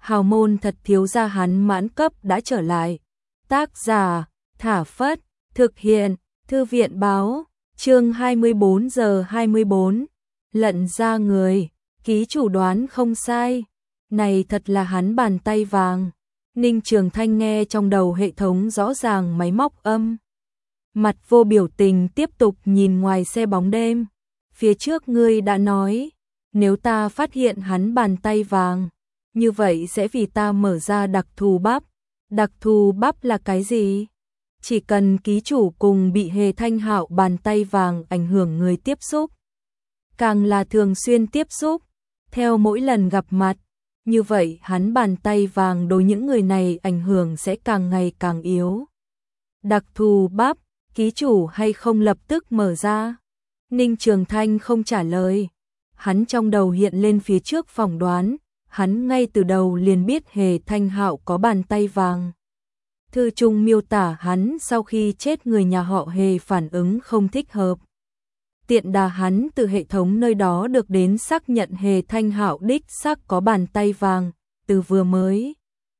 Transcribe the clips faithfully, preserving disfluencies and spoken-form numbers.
hào môn thật thiếu gia hắn mãn cấp đã trở lại. Tác giả, Thả Phất, thực hiện, Thư viện báo, chương hai mươi bốn giờ hai mươi bốn, lận ra người, ký chủ đoán không sai, này thật là hắn bàn tay vàng. Ninh Trường Thanh nghe trong đầu hệ thống rõ ràng máy móc âm. Mặt vô biểu tình tiếp tục nhìn ngoài xe bóng đêm. Phía trước ngươi đã nói, nếu ta phát hiện hắn bàn tay vàng, như vậy sẽ vì ta mở ra đặc thù bắp. Đặc thù bắp là cái gì? Chỉ cần ký chủ cùng bị Hề Thanh Hạo bàn tay vàng ảnh hưởng người tiếp xúc. Càng là thường xuyên tiếp xúc, theo mỗi lần gặp mặt, như vậy hắn bàn tay vàng đối những người này ảnh hưởng sẽ càng ngày càng yếu. Đặc thù bắp, ký chủ hay không lập tức mở ra? Ninh Trường Thanh không trả lời. Hắn trong đầu hiện lên phía trước phỏng đoán, hắn ngay từ đầu liền biết Hề Thanh Hạo có bàn tay vàng. Thư trung miêu tả hắn sau khi chết người nhà họ Hề phản ứng không thích hợp. Tiện đà hắn từ hệ thống nơi đó được đến xác nhận Hề Thanh Hạo đích xác có bàn tay vàng, từ vừa mới.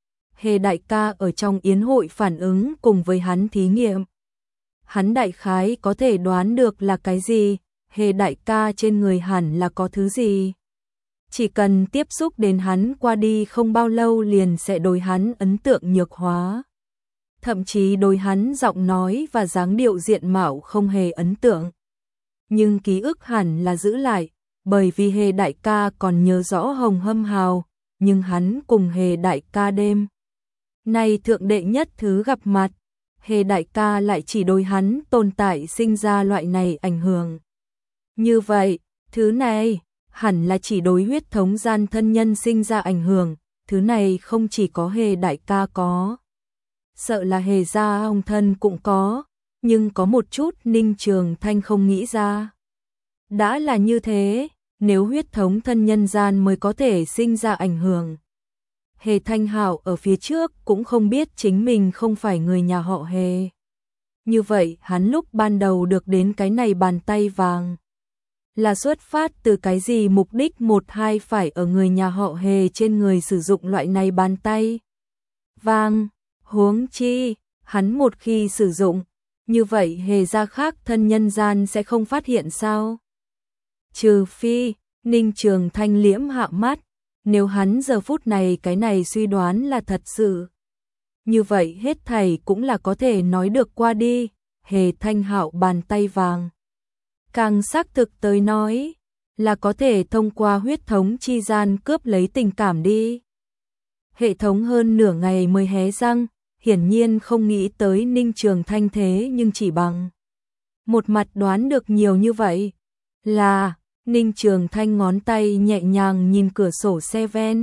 Hề đại ca ở trong yến hội phản ứng cùng với hắn thí nghiệm. Hắn đại khái có thể đoán được là cái gì, Hề đại ca trên người hẳn là có thứ gì. Chỉ cần tiếp xúc đến hắn qua đi không bao lâu liền sẽ đối hắn ấn tượng nhược hóa. Thậm chí đối hắn giọng nói và dáng điệu diện mạo không hề ấn tượng. Nhưng ký ức hẳn là giữ lại, bởi vì Hề đại ca còn nhớ rõ Hồng Hâm Hào, nhưng hắn cùng Hề đại ca đêm nay thượng đệ nhất thứ gặp mặt, Hề đại ca lại chỉ đối hắn tồn tại sinh ra loại này ảnh hưởng. Như vậy, thứ này hẳn là chỉ đối huyết thống gian thân nhân sinh ra ảnh hưởng, thứ này không chỉ có Hề đại ca có. Sợ là Hề gia ông thân cũng có, nhưng có một chút Ninh Trường Thanh không nghĩ ra. Đã là như thế, nếu huyết thống thân nhân gian mới có thể sinh ra ảnh hưởng. Hề Thanh Hạo ở phía trước cũng không biết chính mình không phải người nhà họ Hề. Như vậy hắn lúc ban đầu được đến cái này bàn tay vàng là xuất phát từ cái gì, mục đích một hai phải ở người nhà họ Hề trên người sử dụng loại này bàn tay vàng. Huống chi, hắn một khi sử dụng, như vậy Hề gia khác thân nhân gian sẽ không phát hiện sao? Trừ phi, Ninh Trường Thanh liễm hạ mắt, nếu hắn giờ phút này cái này suy đoán là thật sự. Như vậy hết thảy cũng là có thể nói được qua đi, Hề Thanh Hạo bàn tay vàng. Càng xác thực tới nói, là có thể thông qua huyết thống chi gian cướp lấy tình cảm đi. Hệ thống hơn nửa ngày mới hé răng, hiển nhiên không nghĩ tới Ninh Trường Thanh thế nhưng chỉ bằng một mặt đoán được nhiều như vậy. Là, Ninh Trường Thanh ngón tay nhẹ nhàng nhìn cửa sổ xe ven.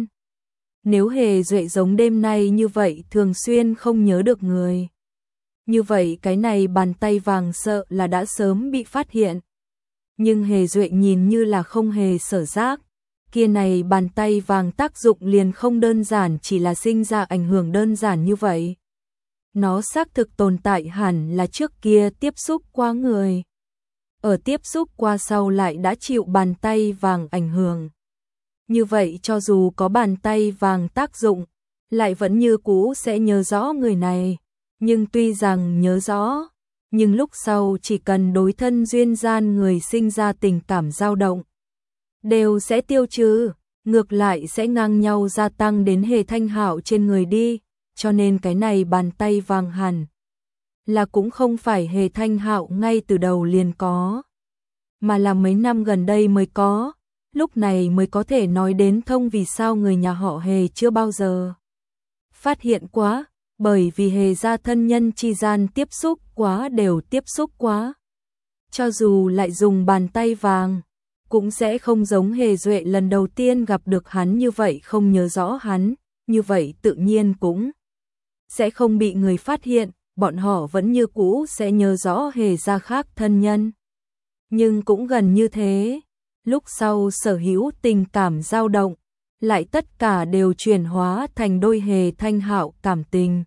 Nếu Hề Duệ giống đêm nay như vậy thường xuyên không nhớ được người. Như vậy cái này bàn tay vàng sợ là đã sớm bị phát hiện. Nhưng Hề Duệ nhìn như là không hề sở giác. Kia này bàn tay vàng tác dụng liền không đơn giản chỉ là sinh ra ảnh hưởng đơn giản như vậy. Nó xác thực tồn tại hẳn là trước kia tiếp xúc qua người. Ở tiếp xúc qua sau lại đã chịu bàn tay vàng ảnh hưởng. Như vậy cho dù có bàn tay vàng tác dụng, lại vẫn như cũ sẽ nhớ rõ người này. Nhưng tuy rằng nhớ rõ, nhưng lúc sau chỉ cần đối thân duyên gian người sinh ra tình cảm dao động, đều sẽ tiêu trừ, ngược lại sẽ ngang nhau gia tăng đến Hề Thanh Hạo trên người đi. Cho nên cái này bàn tay vàng hẳn là cũng không phải Hề Thanh Hạo ngay từ đầu liền có, mà là mấy năm gần đây mới có, lúc này mới có thể nói đến thông vì sao người nhà họ Hề chưa bao giờ phát hiện quá, bởi vì Hề gia thân nhân chi gian tiếp xúc quá đều tiếp xúc quá. Cho dù lại dùng bàn tay vàng, cũng sẽ không giống Hề Duệ lần đầu tiên gặp được hắn như vậy không nhớ rõ hắn, như vậy tự nhiên cũng sẽ không bị người phát hiện, bọn họ vẫn như cũ sẽ nhớ rõ Hề gia khác thân nhân. Nhưng cũng gần như thế, lúc sau sở hữu tình cảm dao động, lại tất cả đều chuyển hóa thành đôi Hề Thanh Hạo cảm tình.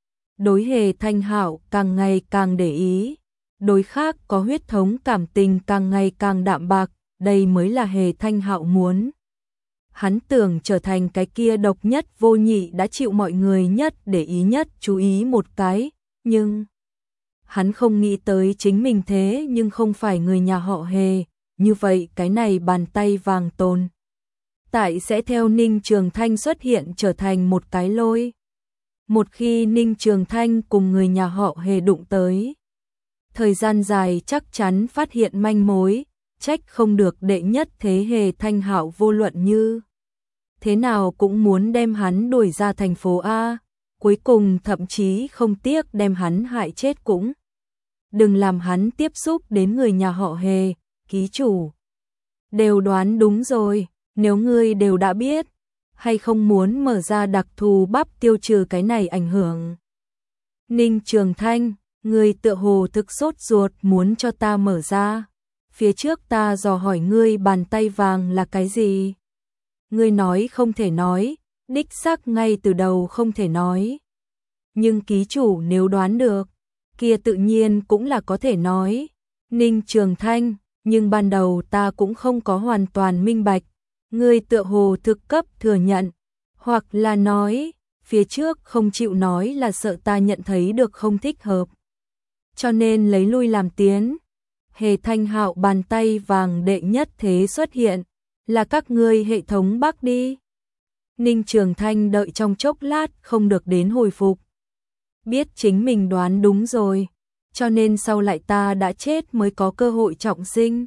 Đối Hề Thanh Hạo càng ngày càng để ý, đối khác có huyết thống cảm tình càng ngày càng đạm bạc, đây mới là Hề Thanh Hạo muốn. Hắn tưởng trở thành cái kia độc nhất vô nhị đã chịu mọi người nhất để ý nhất chú ý một cái, nhưng hắn không nghĩ tới chính mình thế nhưng không phải người nhà họ Hề, như vậy cái này bàn tay vàng tồn tại sẽ theo Ninh Trường Thanh xuất hiện trở thành một cái lôi. Một khi Ninh Trường Thanh cùng người nhà họ Hề đụng tới, thời gian dài chắc chắn phát hiện manh mối, trách không được đệ nhất thế Hề Thanh Hạo vô luận như thế nào cũng muốn đem hắn đuổi ra thành phố A, cuối cùng thậm chí không tiếc đem hắn hại chết cũng đừng làm hắn tiếp xúc đến người nhà họ Hề. Ký chủ đều đoán đúng rồi, nếu ngươi đều đã biết, hay không muốn mở ra đặc thù bắp tiêu trừ cái này ảnh hưởng. Ninh Trường Thanh, ngươi tựa hồ thực sốt ruột muốn cho ta mở ra. Phía trước ta dò hỏi ngươi bàn tay vàng là cái gì? Ngươi nói không thể nói, đích xác ngay từ đầu không thể nói. Nhưng ký chủ nếu đoán được, kia tự nhiên cũng là có thể nói. Ninh Trường Thanh, nhưng ban đầu ta cũng không có hoàn toàn minh bạch. Ngươi tựa hồ thực cấp thừa nhận, hoặc là nói, phía trước không chịu nói là sợ ta nhận thấy được không thích hợp. Cho nên lấy lui làm tiến. Hề Thanh Hạo bàn tay vàng đệ nhất thế xuất hiện, là các ngươi hệ thống bắc đi. Ninh Trường Thanh đợi trong chốc lát không được đến hồi phục. Biết chính mình đoán đúng rồi, cho nên sau lại ta đã chết mới có cơ hội trọng sinh.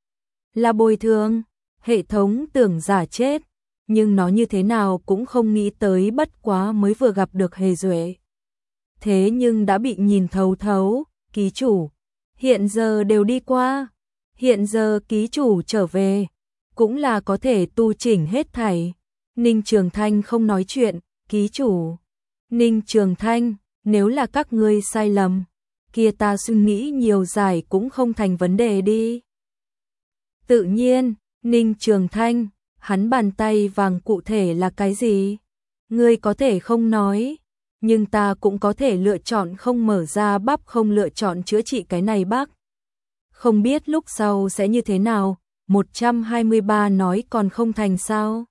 Là bồi thường, hệ thống tưởng giả chết, nhưng nó như thế nào cũng không nghĩ tới bất quá mới vừa gặp được Hề Duệ. Thế nhưng đã bị nhìn thấu thấu, ký chủ, hiện giờ đều đi qua, hiện giờ ký chủ trở về, cũng là có thể tu chỉnh hết thảy. Ninh Trường Thanh không nói chuyện, ký chủ. Ninh Trường Thanh, nếu là các ngươi sai lầm, kia ta suy nghĩ nhiều dài cũng không thành vấn đề đi. Tự nhiên, Ninh Trường Thanh, hắn bàn tay vàng cụ thể là cái gì? Ngươi có thể không nói, nhưng ta cũng có thể lựa chọn không mở ra bắp, không lựa chọn chữa trị cái này bác. Không biết lúc sau sẽ như thế nào, một trăm hai mươi ba nói còn không thành sao?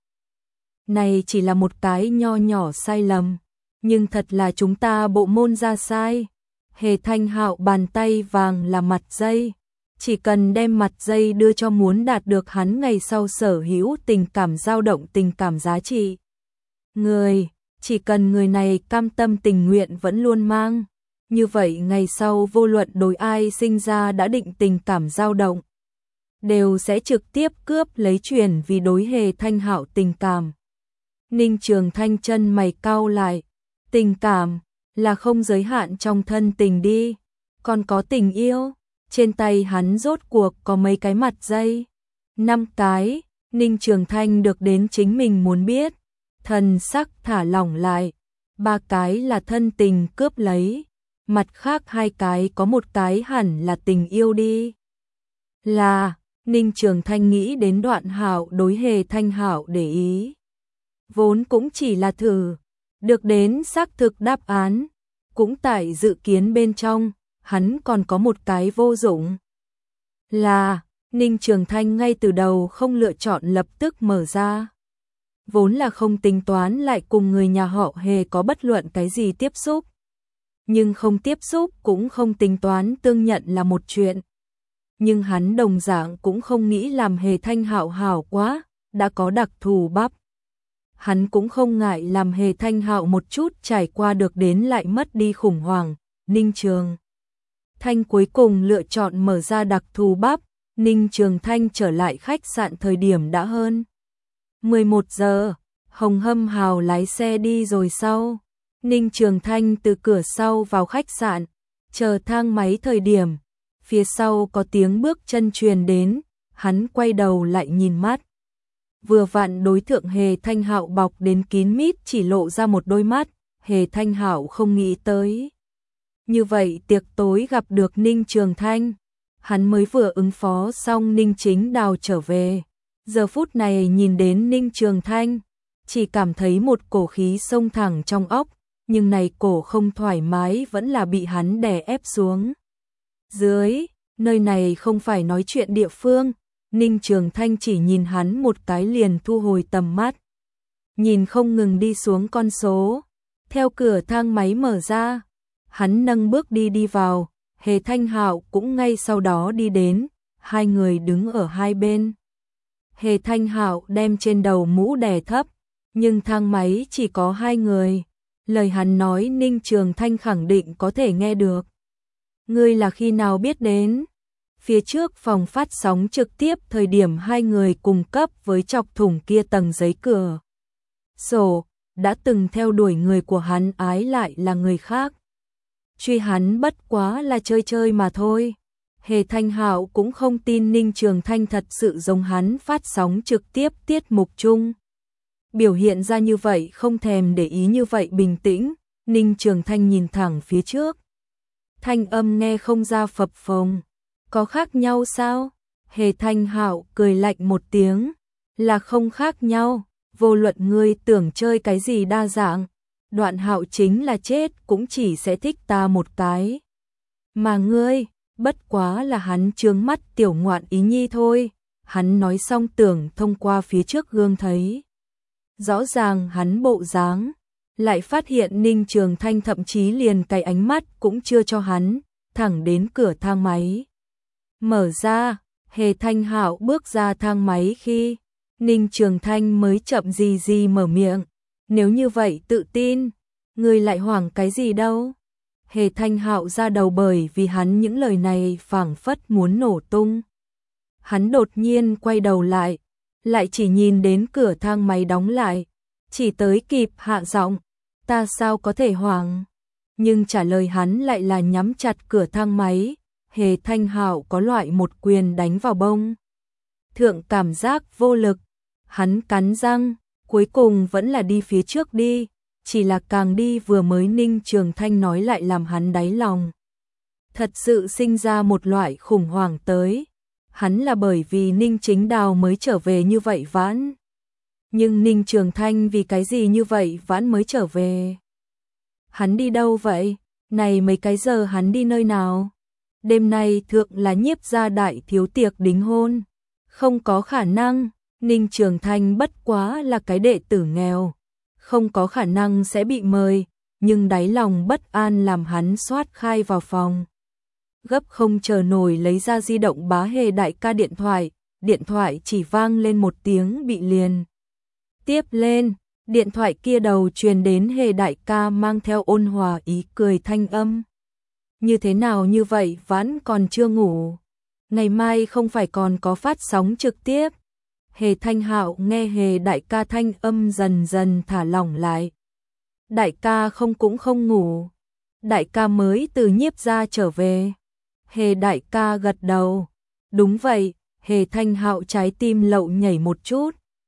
Này chỉ là một cái nho nhỏ sai lầm, nhưng thật là chúng ta bộ môn ra sai. Hề Thanh Hạo bàn tay vàng là mặt dây, chỉ cần đem mặt dây đưa cho muốn đạt được hắn ngày sau sở hữu tình cảm dao động tình cảm giá trị. Người, chỉ cần người này cam tâm tình nguyện vẫn luôn mang, như vậy ngày sau vô luận đối ai sinh ra đã định tình cảm dao động, đều sẽ trực tiếp cướp lấy truyền vì đối Hề Thanh Hạo tình cảm. Ninh Trường Thanh chân mày cau lại, tình cảm là không giới hạn trong thân tình đi, còn có tình yêu. Trên tay hắn rốt cuộc có mấy cái mặt dây? Năm cái. Ninh Trường Thanh được đến chính mình muốn biết, thần sắc thả lỏng lại. Ba cái là thân tình cướp lấy, mặt khác hai cái có một cái hẳn là tình yêu đi. Là, Ninh Trường Thanh nghĩ đến Đoạn Hạo đối Hề Thanh Hạo để ý. Vốn cũng chỉ là thử, được đến xác thực đáp án, cũng tại dự kiến bên trong. Hắn còn có một cái vô dụng. Là, Ninh Trường Thanh ngay từ đầu không lựa chọn lập tức mở ra. Vốn là không tính toán lại cùng người nhà họ Hề có bất luận cái gì tiếp xúc. Nhưng không tiếp xúc cũng không tính toán tương nhận là một chuyện. Nhưng hắn đồng dạng cũng không nghĩ làm Hề Thanh Hạo hảo quá, đã có đặc thù bắp. Hắn cũng không ngại làm Hề Thanh Hạo một chút trải qua được đến lại mất đi khủng hoảng. Ninh Trường Thanh cuối cùng lựa chọn mở ra đặc thù bắp. Ninh Trường Thanh trở lại khách sạn thời điểm đã hơn mười một giờ, Hồng Hâm Hào lái xe đi rồi sau. Ninh Trường Thanh từ cửa sau vào khách sạn, chờ thang máy thời điểm, phía sau có tiếng bước chân truyền đến, hắn quay đầu lại nhìn mắt. Vừa vặn đối tượng Hề Thanh Hạo bọc đến kín mít chỉ lộ ra một đôi mắt, Hề Thanh Hạo không nghĩ tới. Như vậy tiệc tối gặp được Ninh Trường Thanh, hắn mới vừa ứng phó xong Ninh Chính Đào trở về. Giờ phút này nhìn đến Ninh Trường Thanh, chỉ cảm thấy một cổ khí xông thẳng trong óc, nhưng này cổ không thoải mái vẫn là bị hắn đè ép xuống. Dưới, nơi này không phải nói chuyện địa phương, Ninh Trường Thanh chỉ nhìn hắn một cái liền thu hồi tầm mắt. Nhìn không ngừng đi xuống con số. Theo cửa thang máy mở ra, hắn nâng bước đi đi vào, Hề Thanh Hạo cũng ngay sau đó đi đến, hai người đứng ở hai bên. Hề Thanh Hạo đem trên đầu mũ đè thấp, nhưng thang máy chỉ có hai người. Lời hắn nói Ninh Trường Thanh khẳng định có thể nghe được. Ngươi là khi nào biết đến? Phía trước phòng phát sóng trực tiếp thời điểm hai người cùng cấp với chọc thủng kia tầng giấy cửa sổ, đã từng theo đuổi người của hắn ái lại là người khác. Truy hắn bất quá là chơi chơi mà thôi. Hề Thanh Hạo cũng không tin Ninh Trường Thanh thật sự giống hắn phát sóng trực tiếp tiết mục chung. Biểu hiện ra như vậy không thèm để ý như vậy bình tĩnh, Ninh Trường Thanh nhìn thẳng phía trước. Thanh âm nghe không ra phập phồng. Có khác nhau sao? Hề Thanh Hạo cười lạnh một tiếng. Là không khác nhau, vô luận ngươi tưởng chơi cái gì đa dạng. Đoạn Hạo chính là chết cũng chỉ sẽ thích ta một cái. Mà ngươi, bất quá là hắn chướng mắt tiểu ngoạn ý nhi thôi. Hắn nói xong tưởng thông qua phía trước gương thấy. Rõ ràng hắn bộ dáng, lại phát hiện Ninh Trường Thanh thậm chí liền cái ánh mắt cũng chưa cho hắn, thẳng đến cửa thang máy. Mở ra, Hề Thanh Hạo bước ra thang máy khi Ninh Trường Thanh mới chậm gì gì mở miệng. Nếu như vậy tự tin, người lại hoảng cái gì đâu? Hề Thanh Hạo ra đầu bởi vì hắn những lời này phảng phất muốn nổ tung. Hắn đột nhiên quay đầu lại, lại chỉ nhìn đến cửa thang máy đóng lại, chỉ tới kịp hạ giọng, ta sao có thể hoảng? Nhưng trả lời hắn lại là nhắm chặt cửa thang máy. Hề Thanh Hạo có loại một quyền đánh vào bông thượng cảm giác vô lực. Hắn cắn răng, cuối cùng vẫn là đi phía trước đi, chỉ là càng đi vừa mới Ninh Trường Thanh nói lại làm hắn đáy lòng thật sự sinh ra một loại khủng hoảng tới. Hắn là bởi vì Ninh Chính Đào mới trở về như vậy vãn. Nhưng Ninh Trường Thanh vì cái gì như vậy vãn mới trở về? Hắn đi đâu vậy? Này mấy cái giờ hắn đi nơi nào? Đêm nay thượng là Nhiếp gia đại thiếu tiệc đính hôn. Không có khả năng, Ninh Trường Thanh bất quá là cái đệ tử nghèo. Không có khả năng sẽ bị mời, nhưng đáy lòng bất an làm hắn xoát khai vào phòng. Gấp không chờ nổi lấy ra di động bá Hề đại ca điện thoại, điện thoại chỉ vang lên một tiếng bị liền. Tiếp lên, điện thoại kia đầu truyền đến Hề đại ca mang theo ôn hòa ý cười thanh âm. Như thế nào như vậy vẫn còn chưa ngủ? Ngày mai không phải còn có phát sóng trực tiếp? Hề Thanh Hạo nghe Hề đại ca thanh âm dần dần thả lỏng lại. Đại ca không cũng không ngủ. Đại ca mới từ Nhiếp gia trở về. Hề đại ca gật đầu. Đúng vậy, Hề Thanh Hạo trái tim lậu nhảy một chút.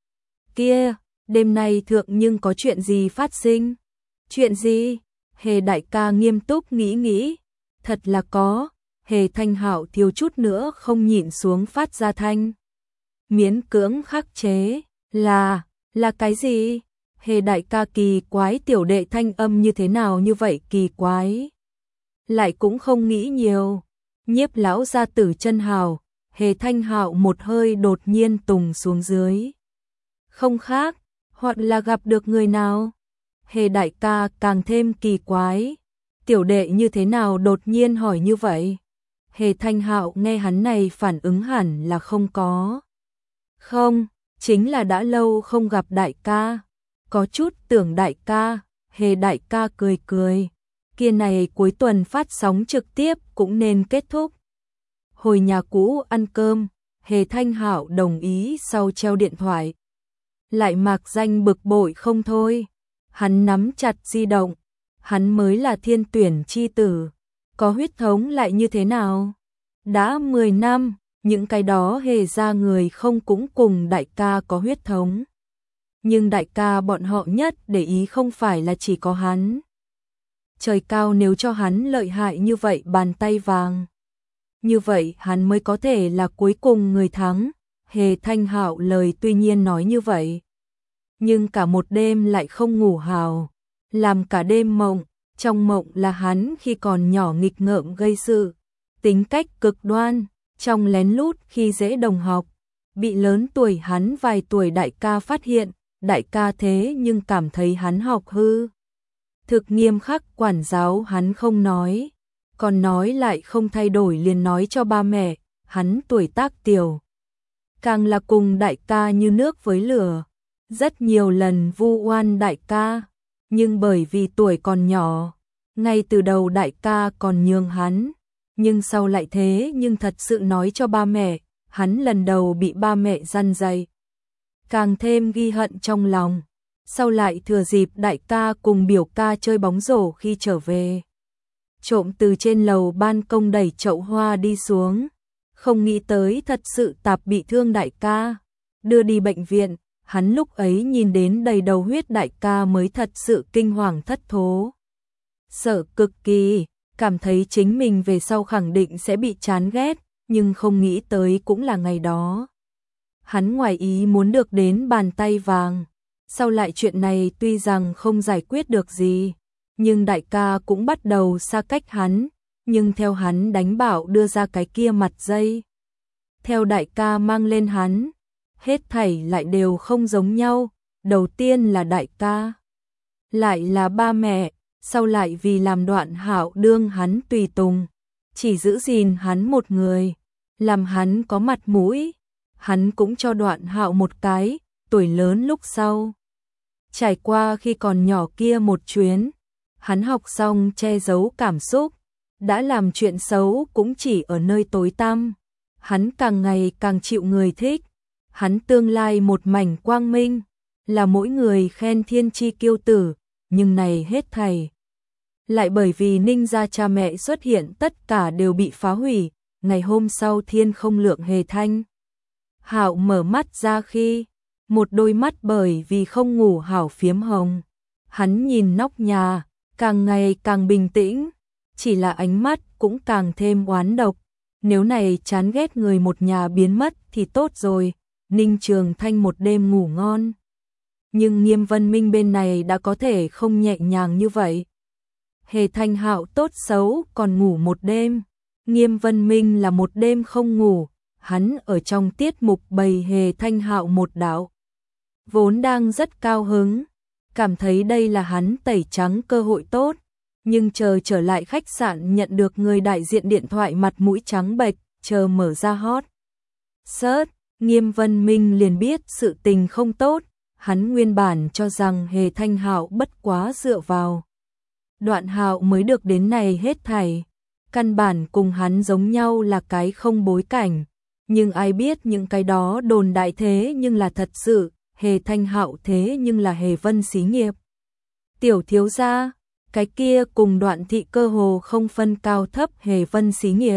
Kia, đêm nay thượng nhưng có chuyện gì phát sinh? Chuyện gì? Hề đại ca nghiêm túc nghĩ nghĩ. Thật là có. Hề Thanh Hạo thiếu chút nữa không nhịn xuống phát ra thanh. Miễn cưỡng khắc chế. Là, là cái gì? Hề đại ca kỳ quái tiểu đệ thanh âm như thế nào như vậy kỳ quái? Lại cũng không nghĩ nhiều. Nhiếp lão gia tử chân hào. Hề Thanh Hạo một hơi đột nhiên tùng xuống dưới. Không khác, hoặc là gặp được người nào? Hề đại ca càng thêm kỳ quái. Tiểu đệ như thế nào đột nhiên hỏi như vậy? Hề Thanh Hạo nghe hắn này phản ứng hẳn là không có. Không, chính là đã lâu không gặp đại ca. Có chút tưởng đại ca. Hề đại ca cười cười. Kia này cuối tuần phát sóng trực tiếp cũng nên kết thúc. Hồi nhà cũ ăn cơm, Hề Thanh Hạo đồng ý sau treo điện thoại. Lại mạc danh bực bội không thôi. Hắn nắm chặt di động. Hắn mới là thiên tuyển chi tử. Có huyết thống lại như thế nào? Đã mười năm, những cái đó Hề ra người không cũng cùng đại ca có huyết thống. Nhưng đại ca bọn họ nhất để ý không phải là chỉ có hắn. Trời cao nếu cho hắn lợi hại như vậy bàn tay vàng. Như vậy hắn mới có thể là cuối cùng người thắng. Hề Thanh Hạo lời tuy nhiên nói như vậy. Nhưng cả một đêm lại không ngủ hào. Làm cả đêm mộng. Trong mộng là hắn khi còn nhỏ nghịch ngợm gây sự. Tính cách cực đoan. Trong lén lút khi dễ đồng học. bị lớn tuổi hắn vài tuổi đại ca phát hiện, đại ca thế nhưng cảm thấy hắn học hư. Thực nghiêm khắc quản giáo hắn không nói, còn nói lại không thay đổi liền nói cho ba mẹ, hắn tuổi tác tiểu. Càng là cùng đại ca như nước với lửa, rất nhiều lần vu oan đại ca, nhưng bởi vì tuổi còn nhỏ, ngay từ đầu đại ca còn nhường hắn, nhưng sau lại thế nhưng thật sự nói cho ba mẹ, hắn lần đầu bị ba mẹ răn dạy. Càng thêm ghi hận trong lòng, sau lại thừa dịp đại ca cùng biểu ca chơi bóng rổ khi trở về. Trộm từ trên lầu ban công đẩy chậu hoa đi xuống, không nghĩ tới thật sự tạp bị thương đại ca, đưa đi bệnh viện, hắn lúc ấy nhìn đến đầy đầu huyết đại ca mới thật sự kinh hoàng thất thố. Sợ cực kỳ, cảm thấy chính mình về sau khẳng định sẽ bị chán ghét, nhưng không nghĩ tới cũng là ngày đó. Hắn ngoài ý muốn được đến bàn tay vàng, sau lại chuyện này tuy rằng không giải quyết được gì, nhưng đại ca cũng bắt đầu xa cách hắn, nhưng theo hắn đánh bảo đưa ra cái kia mặt dây. Theo đại ca mang lên hắn, hết thảy lại đều không giống nhau, đầu tiên là đại ca, lại là ba mẹ, sau lại vì làm Đoạn Hạo đương hắn tùy tùng, chỉ giữ gìn hắn một người, làm hắn có mặt mũi, hắn cũng cho Đoạn Hạo một cái, tuổi lớn lúc sau. Trải qua khi còn nhỏ kia một chuyến, hắn học xong che giấu cảm xúc, đã làm chuyện xấu cũng chỉ ở nơi tối tăm, hắn càng ngày càng chịu người thích, hắn tương lai một mảnh quang minh, là mỗi người khen thiên chi kiêu tử, nhưng này hết thảy lại bởi vì Ninh gia cha mẹ xuất hiện tất cả đều bị phá hủy. Ngày hôm sau thiên không lượng Hề Thanh Hạo mở mắt ra khi, một đôi mắt bởi vì không ngủ hảo phiếm hồng. Hắn nhìn nóc nhà, càng ngày càng bình tĩnh, chỉ là ánh mắt cũng càng thêm oán độc. Nếu này chán ghét người một nhà biến mất thì tốt rồi, Ninh Trường Thanh một đêm ngủ ngon. Nhưng Nghiêm Vân Minh bên này đã có thể không nhẹ nhàng như vậy. Hề Thanh Hạo tốt xấu còn ngủ một đêm, Nghiêm Vân Minh là một đêm không ngủ, hắn ở trong tiết mục bày Hề Thanh Hạo một đạo. Vốn đang rất cao hứng, cảm thấy đây là hắn tẩy trắng cơ hội tốt, nhưng chờ trở lại khách sạn nhận được người đại diện điện thoại mặt mũi trắng bệch, chờ mở ra hot search, Nghiêm Vân Minh liền biết sự tình không tốt, hắn nguyên bản cho rằng Hề Thanh Hạo bất quá dựa vào Đoạn Hạo mới được đến này hết thảy, căn bản cùng hắn giống nhau là cái không bối cảnh, nhưng ai biết những cái đó đồn đại thế nhưng là thật sự, Hề Thanh Hạo thế nhưng là Hề Vân xí nghiệp. Tiểu thiếu gia, cái kia cùng Đoạn thị cơ hồ không phân cao thấp Hề Vân xí nghiệp.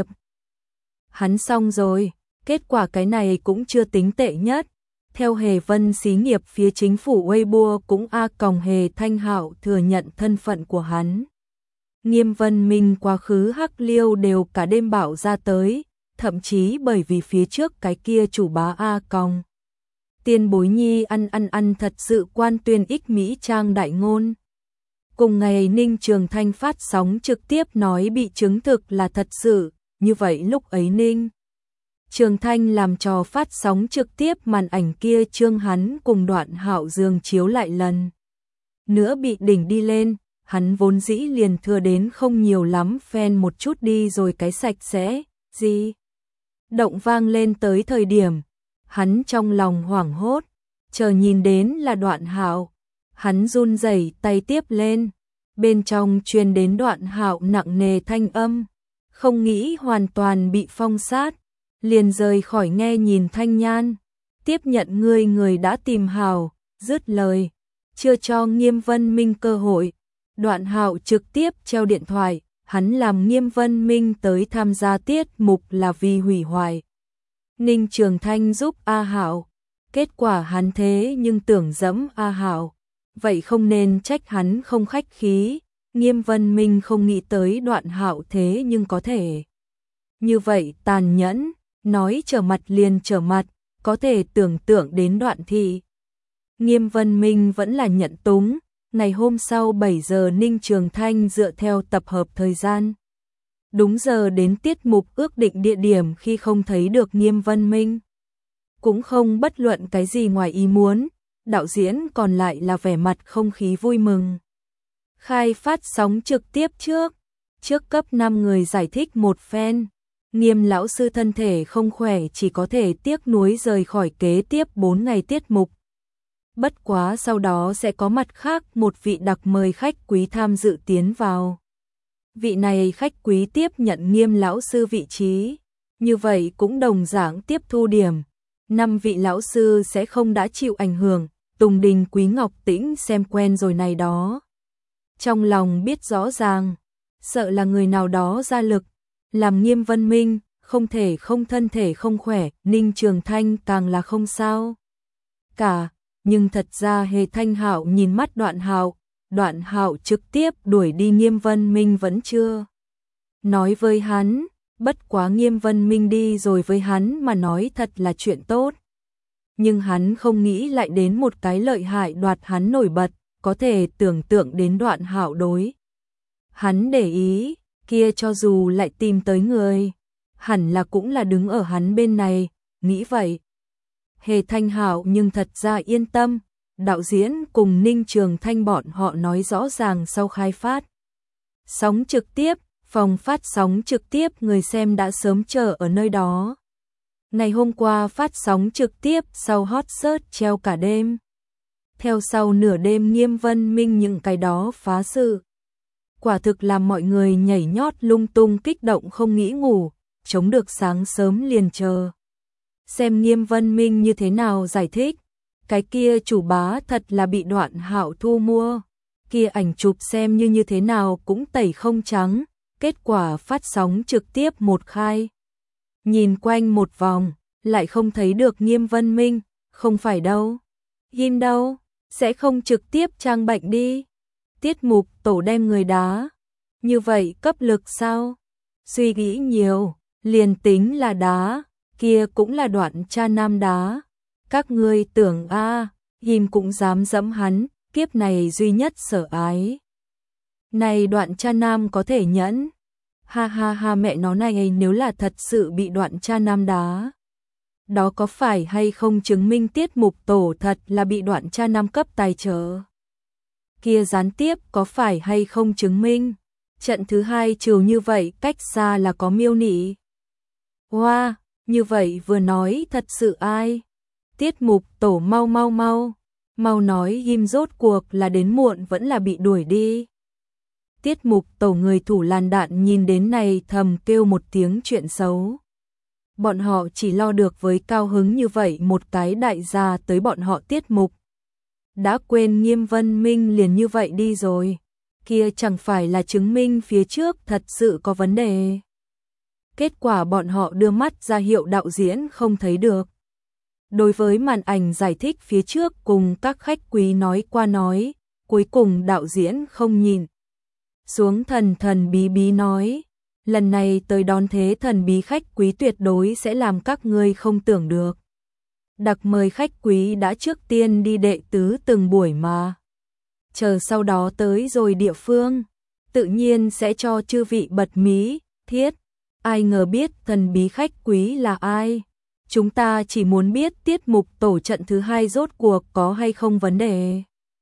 Hắn xong rồi, kết quả cái này cũng chưa tính tệ nhất. Theo Hề Vân xí nghiệp phía chính phủ Weibo cũng a còng Hề Thanh Hạo thừa nhận thân phận của hắn. Nghiêm Vân Minh quá khứ hắc liêu đều cả đêm bảo ra tới, thậm chí bởi vì phía trước cái kia chủ bá a còng. Tiên bối nhi ăn ăn ăn thật sự quan tuyên ích Mỹ trang đại ngôn. Cùng ngày Ninh Trường Thanh phát sóng trực tiếp nói bị chứng thực là thật sự, như vậy lúc ấy Ninh Trường Thanh làm trò phát sóng trực tiếp màn ảnh kia trương hắn cùng Đoạn Hạo giường chiếu lại lần nữa bị đỉnh đi lên, hắn vốn dĩ liền thừa đến không nhiều lắm fan một chút đi rồi cái sạch sẽ, gì? Động vang lên tới thời điểm, hắn trong lòng hoảng hốt, chờ nhìn đến là Đoạn Hạo, hắn run rẩy tay tiếp lên, bên trong truyền đến Đoạn Hạo nặng nề thanh âm, không nghĩ hoàn toàn bị phong sát. Liền rời khỏi nghe nhìn Thanh Nhan, tiếp nhận ngươi người đã tìm hào, dứt lời, chưa cho Nghiêm Vân Minh cơ hội. Đoạn Hạo trực tiếp treo điện thoại, hắn làm Nghiêm Vân Minh tới tham gia tiết mục là vì hủy hoại Ninh Trường Thanh giúp A Hạo, kết quả hắn thế nhưng tưởng dẫm A Hạo, vậy không nên trách hắn không khách khí. Nghiêm Vân Minh không nghĩ tới Đoạn Hạo thế nhưng có thể như vậy tàn nhẫn. Nói trở mặt liền trở mặt, có thể tưởng tượng đến Đoạn thị. Nghiêm Vân Minh vẫn là nhận túng, ngày hôm sau bảy giờ Ninh Trường Thanh dựa theo tập hợp thời gian. Đúng giờ đến tiết mục ước định địa điểm khi không thấy được Nghiêm Vân Minh. cũng không bất luận cái gì ngoài ý muốn, đạo diễn còn lại là vẻ mặt không khí vui mừng. Khai phát sóng trực tiếp trước, trước cấp năm người giải thích một phen, Nghiêm lão sư thân thể không khỏe chỉ có thể tiếc nuối rời khỏi kế tiếp bốn ngày tiết mục. Bất quá sau đó sẽ có mặt khác một vị đặc mời khách quý tham dự tiến vào. Vị này khách quý tiếp nhận Nghiêm lão sư vị trí, như vậy cũng đồng dạng tiếp thu điểm. Năm vị lão sư sẽ không đã chịu ảnh hưởng, Tùng Đình Quý Ngọc Tĩnh xem quen rồi này đó. Trong lòng biết rõ ràng, sợ là người nào đó ra lực, làm Nghiêm Vân Minh, không thể không thân thể không khỏe, Ninh Trường Thanh càng là không sao. Cả, nhưng thật ra Hề Thanh Hạo nhìn mắt Đoạn Hạo, Đoạn Hạo trực tiếp đuổi đi Nghiêm Vân Minh vẫn chưa. Nói với hắn, bất quá Nghiêm Vân Minh đi rồi với hắn mà nói thật là chuyện tốt. Nhưng hắn không nghĩ lại đến một cái lợi hại đoạt hắn nổi bật, có thể tưởng tượng đến Đoạn Hạo đối. Hắn để ý, kia cho dù lại tìm tới người, hẳn là cũng là đứng ở hắn bên này, nghĩ vậy. Hề Thanh Hạo nhưng thật ra yên tâm, đạo diễn cùng Ninh Trường Thanh bọn họ nói rõ ràng sau khai phát. Sóng trực tiếp, phòng phát sóng trực tiếp người xem đã sớm chờ ở nơi đó. Ngày hôm qua phát sóng trực tiếp sau hot search treo cả đêm. Theo sau nửa đêm Nghiêm Vân Minh những cái đó phá sự. Quả thực làm mọi người nhảy nhót lung tung kích động không nghĩ ngủ, chống được sáng sớm liền chờ. Xem Nghiêm Vân Minh như thế nào giải thích, cái kia chủ bá thật là bị Đoạn Hạo thu mua, kia ảnh chụp xem như như thế nào cũng tẩy không trắng, kết quả phát sóng trực tiếp một khai. Nhìn quanh một vòng, lại không thấy được Nghiêm Vân Minh, không phải đâu. Him đâu, sẽ không trực tiếp trang bệnh đi. Tiết mục tổ đem người đá. Như vậy cấp lực sao? Suy nghĩ nhiều, liền tính là đá, kia cũng là Đoạn cha nam đá. Các ngươi tưởng a, à, Him cũng dám dẫm hắn, kiếp này duy nhất sở ái. Này Đoạn cha nam có thể nhẫn. Ha ha ha mẹ nó này nếu là thật sự bị Đoạn cha nam đá. Đó có phải hay không chứng minh tiết mục tổ thật là bị Đoạn cha nam cấp tài trợ? Kia gián tiếp có phải hay không chứng minh? Trận thứ hai trừ như vậy cách xa là có miêu nị. Hoa, wow, như vậy vừa nói thật sự ai? Tiết mục tổ mau mau mau, mau nói Him rốt cuộc là đến muộn vẫn là bị đuổi đi. Tiết mục tổ người thủ làn đạn nhìn đến này thầm kêu một tiếng chuyện xấu. Bọn họ chỉ lo được với cao hứng như vậy một cái đại gia tới bọn họ tiết mục. Đã quên Nghiêm Vân Minh liền như vậy đi rồi. Kia chẳng phải là chứng minh phía trước thật sự có vấn đề. Kết quả bọn họ đưa mắt ra hiệu đạo diễn không thấy được. Đối với màn ảnh giải thích phía trước cùng các khách quý nói qua nói, cuối cùng đạo diễn không nhìn. Xuống thần thần bí bí nói, lần này tới đón thế thần bí khách quý tuyệt đối sẽ làm các ngươi không tưởng được. Đặc mời khách quý đã trước tiên đi đệ tứ từng buổi mà. Chờ sau đó tới rồi địa phương, tự nhiên sẽ cho chư vị bật mí, thiết. Ai ngờ biết thần bí khách quý là ai. Chúng ta chỉ muốn biết tiết mục tổ trận thứ hai rốt cuộc có hay không vấn đề.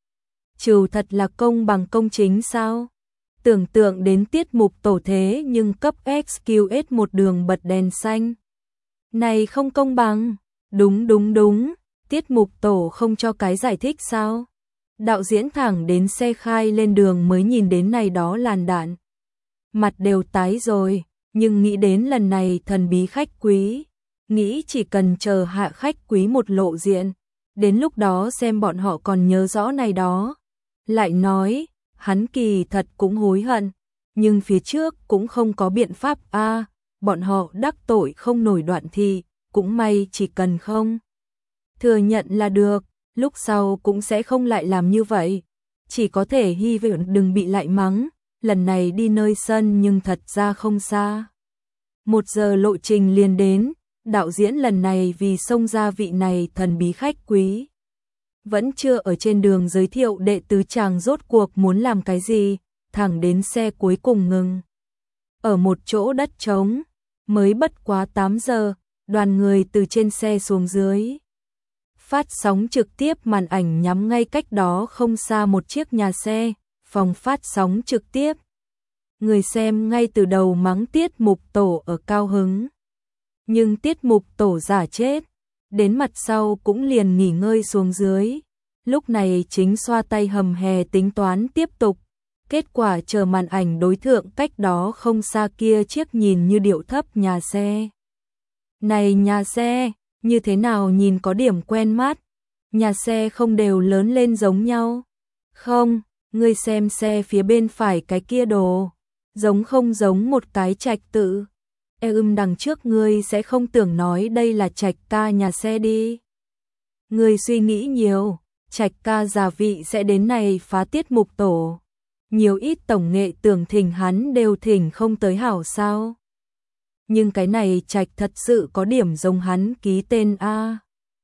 Trừ thật là công bằng công chính sao? Tưởng tượng đến tiết mục tổ thế nhưng cấp ích quy ét một đường bật đèn xanh. Này không công bằng. Đúng đúng đúng, tiết mục tổ không cho cái giải thích sao? Đạo diễn thẳng đến xe khai lên đường mới nhìn đến này đó làn đạn. Mặt đều tái rồi, nhưng nghĩ đến lần này thần bí khách quý. Nghĩ chỉ cần chờ hạ khách quý một lộ diện. Đến lúc đó xem bọn họ còn nhớ rõ này đó. Lại nói, hắn kỳ thật cũng hối hận. Nhưng phía trước cũng không có biện pháp a à, bọn họ đắc tội không nổi Đoạn thì. Cũng may chỉ cần không thừa nhận là được, lúc sau cũng sẽ không lại làm như vậy. Chỉ có thể hy vọng đừng bị lại mắng, lần này đi nơi sân nhưng thật ra không xa. Một giờ lộ trình liền đến, đạo diễn lần này vì xông ra vị này thần bí khách quý. Vẫn chưa ở trên đường giới thiệu đệ tứ chàng rốt cuộc muốn làm cái gì, thẳng đến xe cuối cùng ngừng. Ở một chỗ đất trống, mới bất quá tám giờ. đoàn người từ trên xe xuống dưới. Phát sóng trực tiếp màn ảnh nhắm ngay cách đó không xa một chiếc nhà xe, phòng phát sóng trực tiếp. Người xem ngay từ đầu mắng Tiết Mục Tổ ở cao hứng. Nhưng Tiết Mục Tổ giả chết, đến mặt sau cũng liền nghỉ ngơi xuống dưới. Lúc này chính xoa tay hầm hè tính toán tiếp tục. Kết quả chờ màn ảnh đối thượng cách đó không xa kia chiếc nhìn như điệu thấp nhà xe. Này nhà xe, như thế nào nhìn có điểm quen mắt, nhà xe không đều lớn lên giống nhau. Không, ngươi xem xe phía bên phải cái kia đồ, giống không giống một cái trạch tự. E ưm đằng trước ngươi sẽ không tưởng nói đây là Trạch ca nhà xe đi. Ngươi suy nghĩ nhiều, Trạch ca già vị sẽ đến này phá Tiết Mục Tổ. Nhiều ít tổng nghệ tưởng thỉnh hắn đều thỉnh không tới hảo sao. Nhưng cái này Trạch thật sự có điểm giống hắn ký tên A.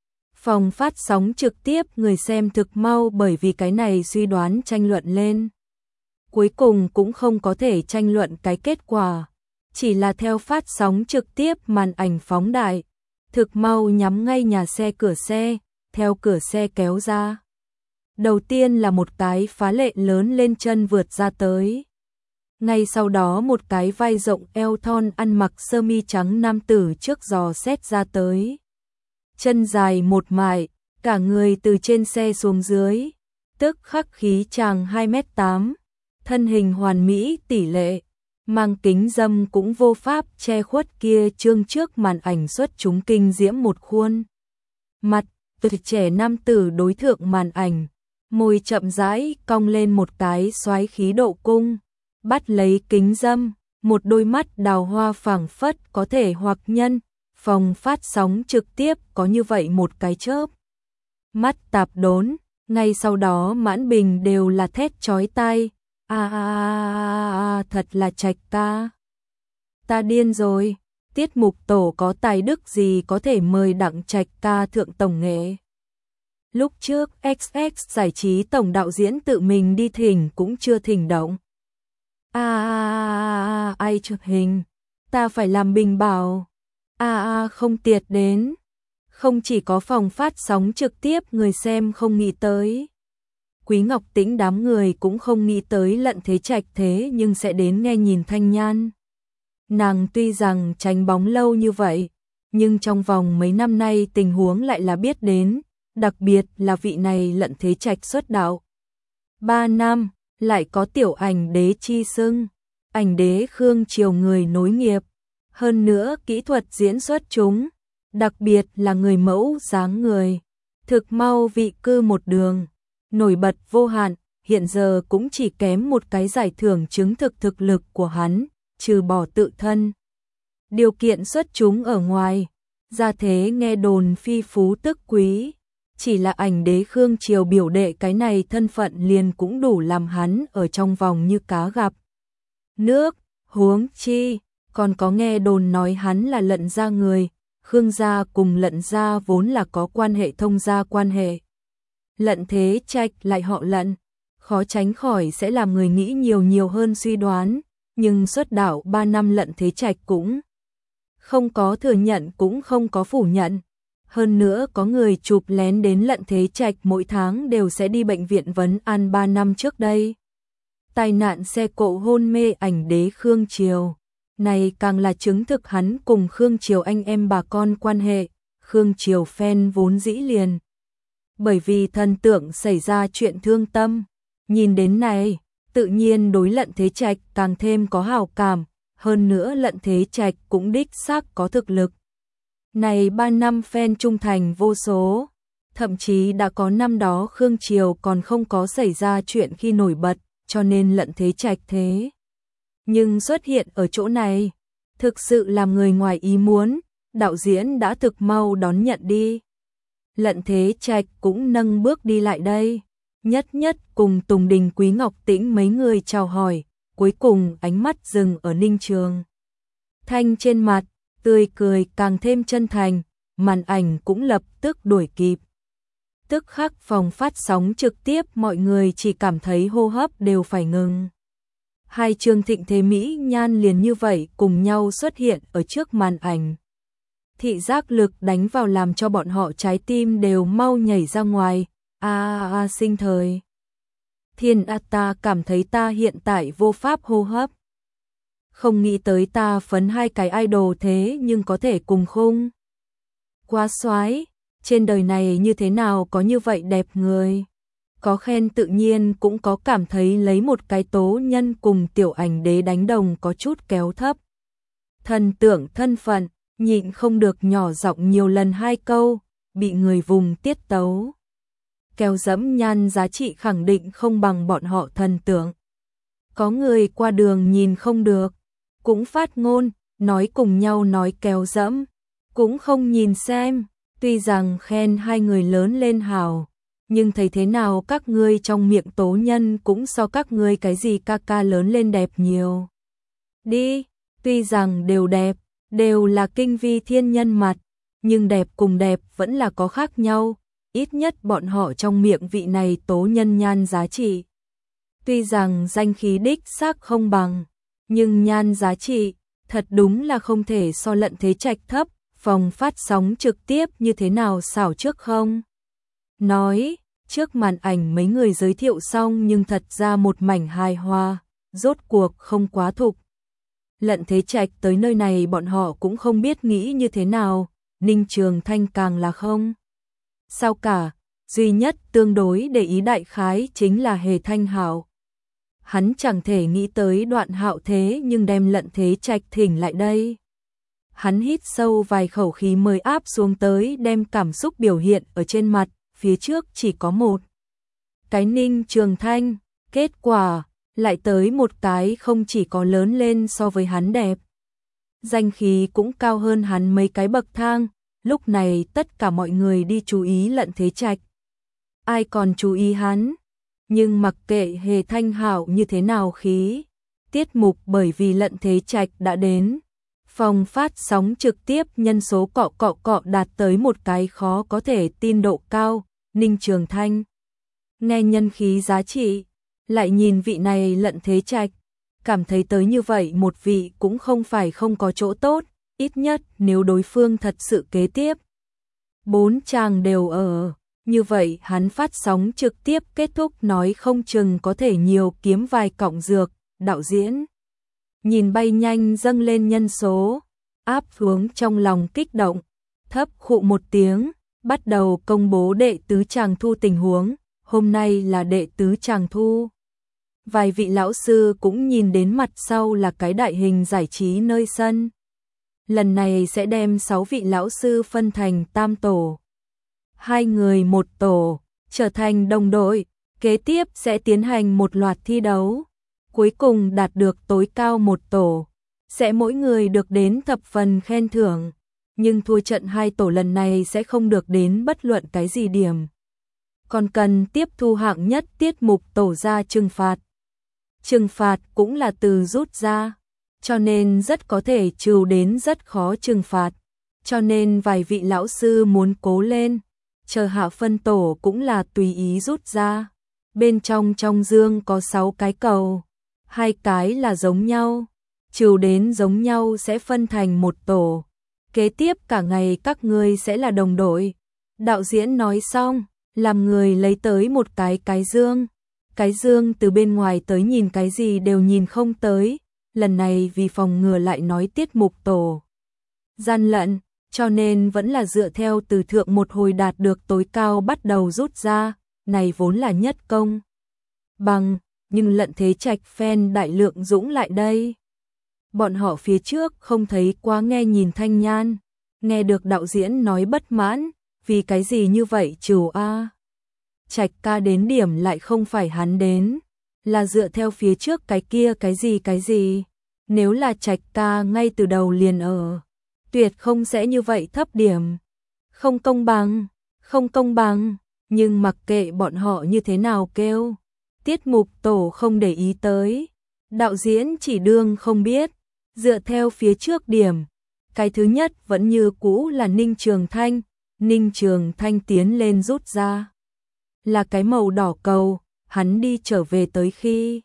Phòng phát sóng trực tiếp người xem thực mau bởi vì cái này suy đoán tranh luận lên. Cuối cùng cũng không có thể tranh luận cái kết quả. Chỉ là theo phát sóng trực tiếp màn ảnh phóng đại, thực mau nhắm ngay nhà xe cửa xe, theo cửa xe kéo ra. Đầu tiên là một cái phá lệ lớn lên chân vượt ra tới. Ngay sau đó một cái vai rộng eo thon ăn mặc sơ mi trắng nam tử trước giò xét ra tới. Chân dài một mại, cả người từ trên xe xuống dưới, tức khắc khí chàng hai mét tám, thân hình hoàn mỹ tỷ lệ. Mang kính dâm cũng vô pháp che khuất kia trương trước màn ảnh xuất chúng kinh diễm một khuôn. Mặt, tuổi trẻ nam tử đối thượng màn ảnh, môi chậm rãi cong lên một cái xoáy khí độ cung, bắt lấy kính dâm, một đôi mắt đào hoa phảng phất có thể hoặc nhân, phòng phát sóng trực tiếp có như vậy một cái chớp. Mắt tạp đốn, ngay sau đó mãn bình đều là thét chói tai. À, à, à, à, thật là Trạch ca. Ta điên rồi, Tiết Mục Tổ có tài đức gì có thể mời Đặng Trạch ca thượng tổng nghệ. Lúc trước ích ích giải trí tổng đạo diễn tự mình đi thỉnh cũng chưa thỉnh động. À, à, à, à ai chụp hình, ta phải làm bình bảo. À, à không tiệt đến. Không chỉ có phòng phát sóng trực tiếp người xem không nghĩ tới. Quý Ngọc Tĩnh đám người cũng không nghĩ tới Lận Thế Trạch thế nhưng sẽ đến nghe nhìn Thanh Nhan. Nàng tuy rằng tránh bóng lâu như vậy, nhưng trong vòng mấy năm nay tình huống lại là biết đến, đặc biệt là vị này Lận Thế Trạch xuất đạo. Ba năm, lại có tiểu ảnh đế chi xưng, ảnh đế Khương Triều người nối nghiệp, hơn nữa kỹ thuật diễn xuất chúng, đặc biệt là người mẫu dáng người, thực mau vị cư một đường. Nổi bật vô hạn, hiện giờ cũng chỉ kém một cái giải thưởng chứng thực thực lực của hắn, trừ bỏ tự thân. Điều kiện xuất chúng ở ngoài, ra thế nghe đồn phi phú tức quý, chỉ là ảnh đế Khương Triều biểu đệ cái này thân phận liền cũng đủ làm hắn ở trong vòng như cá gặp nước, huống chi, còn có nghe đồn nói hắn là Lận gia người, Khương gia cùng Lận gia vốn là có quan hệ thông gia quan hệ. Lận Thế Trạch lại họ Lận, khó tránh khỏi sẽ làm người nghĩ nhiều nhiều hơn suy đoán, nhưng xuất đạo ba năm Lận Thế Trạch cũng không có thừa nhận cũng không có phủ nhận. Hơn nữa có người chụp lén đến Lận Thế Trạch mỗi tháng đều sẽ đi bệnh viện vấn an ba năm trước đây. Tai nạn xe cộ hôn mê ảnh đế Khương Triều, này càng là chứng thực hắn cùng Khương Triều anh em bà con quan hệ, Khương Triều fan vốn dĩ liền. Bởi vì thần tượng xảy ra chuyện thương tâm, nhìn đến này, tự nhiên đối Lận Thế Trạch càng thêm có hảo cảm, hơn nữa Lận Thế Trạch cũng đích xác có thực lực. Này ba năm fan trung thành vô số, thậm chí đã có năm đó Khương Triều còn không có xảy ra chuyện khi nổi bật, cho nên Lận Thế Trạch thế. Nhưng xuất hiện ở chỗ này, thực sự làm người ngoài ý muốn, đạo diễn đã thực mau đón nhận đi. Lận Thế Trạch cũng nâng bước đi lại đây, nhất nhất cùng Tùng Đình Quý Ngọc Tĩnh mấy người chào hỏi, cuối cùng ánh mắt dừng ở Ninh Trường Thanh trên mặt, tươi cười càng thêm chân thành, màn ảnh cũng lập tức đuổi kịp. Tức khắc phòng phát sóng trực tiếp mọi người chỉ cảm thấy hô hấp đều phải ngừng. Hai Trương Thịnh Thế Mỹ Nhan liền như vậy cùng nhau xuất hiện ở trước màn ảnh. thị giác lực đánh vào làm cho bọn họ trái tim đều mau nhảy ra ngoài. A a a sinh thời. Thiên a ta cảm thấy ta hiện tại vô pháp hô hấp. Không nghĩ tới ta phấn hai cái idol thế nhưng có thể cùng khung. Quá soái, trên đời này như thế nào có như vậy đẹp người. Có khen tự nhiên cũng có cảm thấy lấy một cái tố nhân cùng tiểu ảnh đế đánh đồng có chút kéo thấp. Thần tưởng thân phận, nhịn không được nhỏ giọng nhiều lần hai câu, bị người vùng tiết tấu. Kéo dẫm nhan giá trị khẳng định không bằng bọn họ thần tượng. Có người qua đường nhìn không được, cũng phát ngôn, nói cùng nhau nói kéo dẫm, cũng không nhìn xem, tuy rằng khen hai người lớn lên hào, nhưng thấy thế nào các ngươi trong miệng tố nhân cũng so các ngươi cái gì ca ca lớn lên đẹp nhiều. Đi, tuy rằng đều đẹp, đều là kinh vi thiên nhân mặt, nhưng đẹp cùng đẹp vẫn là có khác nhau, ít nhất bọn họ trong miệng vị này tố nhân nhan giá trị. Tuy rằng danh khí đích xác không bằng, nhưng nhan giá trị, thật đúng là không thể so Lận Thế Trạch thấp, phòng phát sóng trực tiếp như thế nào xảo trước không? Nói, trước màn ảnh mấy người giới thiệu xong nhưng thật ra một mảnh hài hòa, rốt cuộc không quá thục. Lận Thế Trạch tới nơi này bọn họ cũng không biết nghĩ như thế nào, Ninh Trường Thanh càng là không. Sao cả, duy nhất tương đối để ý đại khái chính là Hề Thanh Hạo. Hắn chẳng thể nghĩ tới Đoạn Hạo thế nhưng đem Lận Thế Trạch thỉnh lại đây. Hắn hít sâu vài khẩu khí mới áp xuống tới đem cảm xúc biểu hiện ở trên mặt, phía trước chỉ có một. Cái Ninh Trường Thanh, kết quả, lại tới một cái không chỉ có lớn lên so với hắn đẹp. Danh khí cũng cao hơn hắn mấy cái bậc thang, lúc này tất cả mọi người đi chú ý Lận Thế Trạch. Ai còn chú ý hắn? Nhưng mặc kệ Hề Thanh Hạo như thế nào khí, tiết mục bởi vì Lận Thế Trạch đã đến. Phòng phát sóng trực tiếp nhân số cọ cọ cọ đạt tới một cái khó có thể tin độ cao, Ninh Trường Thanh. Nghe nhân khí giá trị, lại nhìn vị này Lận Thế Trạch, cảm thấy tới như vậy một vị cũng không phải không có chỗ tốt, ít nhất nếu đối phương thật sự kế tiếp. Bốn chàng đều ở, như vậy hắn phát sóng trực tiếp kết thúc nói không chừng có thể nhiều kiếm vài cọng dược, đạo diễn. Nhìn bay nhanh dâng lên nhân số, áp xuống trong lòng kích động, thấp khụ một tiếng, bắt đầu công bố đệ tứ chàng thu tình huống, hôm nay là đệ tứ chàng thu. Vài vị lão sư cũng nhìn đến mặt sau là cái đại hình giải trí nơi sân. Lần này sẽ đem sáu vị lão sư phân thành tam tổ. Hai người một tổ, trở thành đồng đội, kế tiếp sẽ tiến hành một loạt thi đấu. Cuối cùng đạt được tối cao một tổ, sẽ mỗi người được đến thập phần khen thưởng, nhưng thua trận hai tổ lần này sẽ không được đến bất luận cái gì điểm. Còn cần tiếp thu hạng nhất tiết mục tổ ra trừng phạt. Trừng phạt cũng là từ rút ra, cho nên rất có thể trừ đến rất khó trừng phạt, cho nên vài vị lão sư muốn cố lên, chờ hạ phân tổ cũng là tùy ý rút ra. Bên trong trong dương có sáu cái cầu. Hai cái là giống nhau, trừ đến giống nhau sẽ phân thành một tổ. Kế tiếp cả ngày các ngươi sẽ là đồng đội. Đạo diễn nói xong, làm người lấy tới một cái cái dương. Cái dương từ bên ngoài tới nhìn cái gì đều nhìn không tới. Lần này vì phòng ngừa lại nói tiết mục tổ gian lận, cho nên vẫn là dựa theo từ thượng một hồi đạt được tối cao bắt đầu rút ra. Này vốn là nhất công bằng. Nhưng Lận Thế Trạch fan đại lượng dũng lại đây. Bọn họ phía trước không thấy quá nghe nhìn thanh nhan, nghe được đạo diễn nói bất mãn, vì cái gì như vậy trừ a. Trạch ca đến điểm lại không phải hắn đến, là dựa theo phía trước cái kia cái gì cái gì. Nếu là Trạch ca ngay từ đầu liền ở, tuyệt không sẽ như vậy thấp điểm. Không công bằng, không công bằng, nhưng mặc kệ bọn họ như thế nào kêu. Tiết mục tổ không để ý tới, đạo diễn chỉ đương không biết, dựa theo phía trước điểm, cái thứ nhất vẫn như cũ là Ninh Trường Thanh, Ninh Trường Thanh tiến lên rút ra. Là cái màu đỏ cầu, hắn đi trở về tới khi.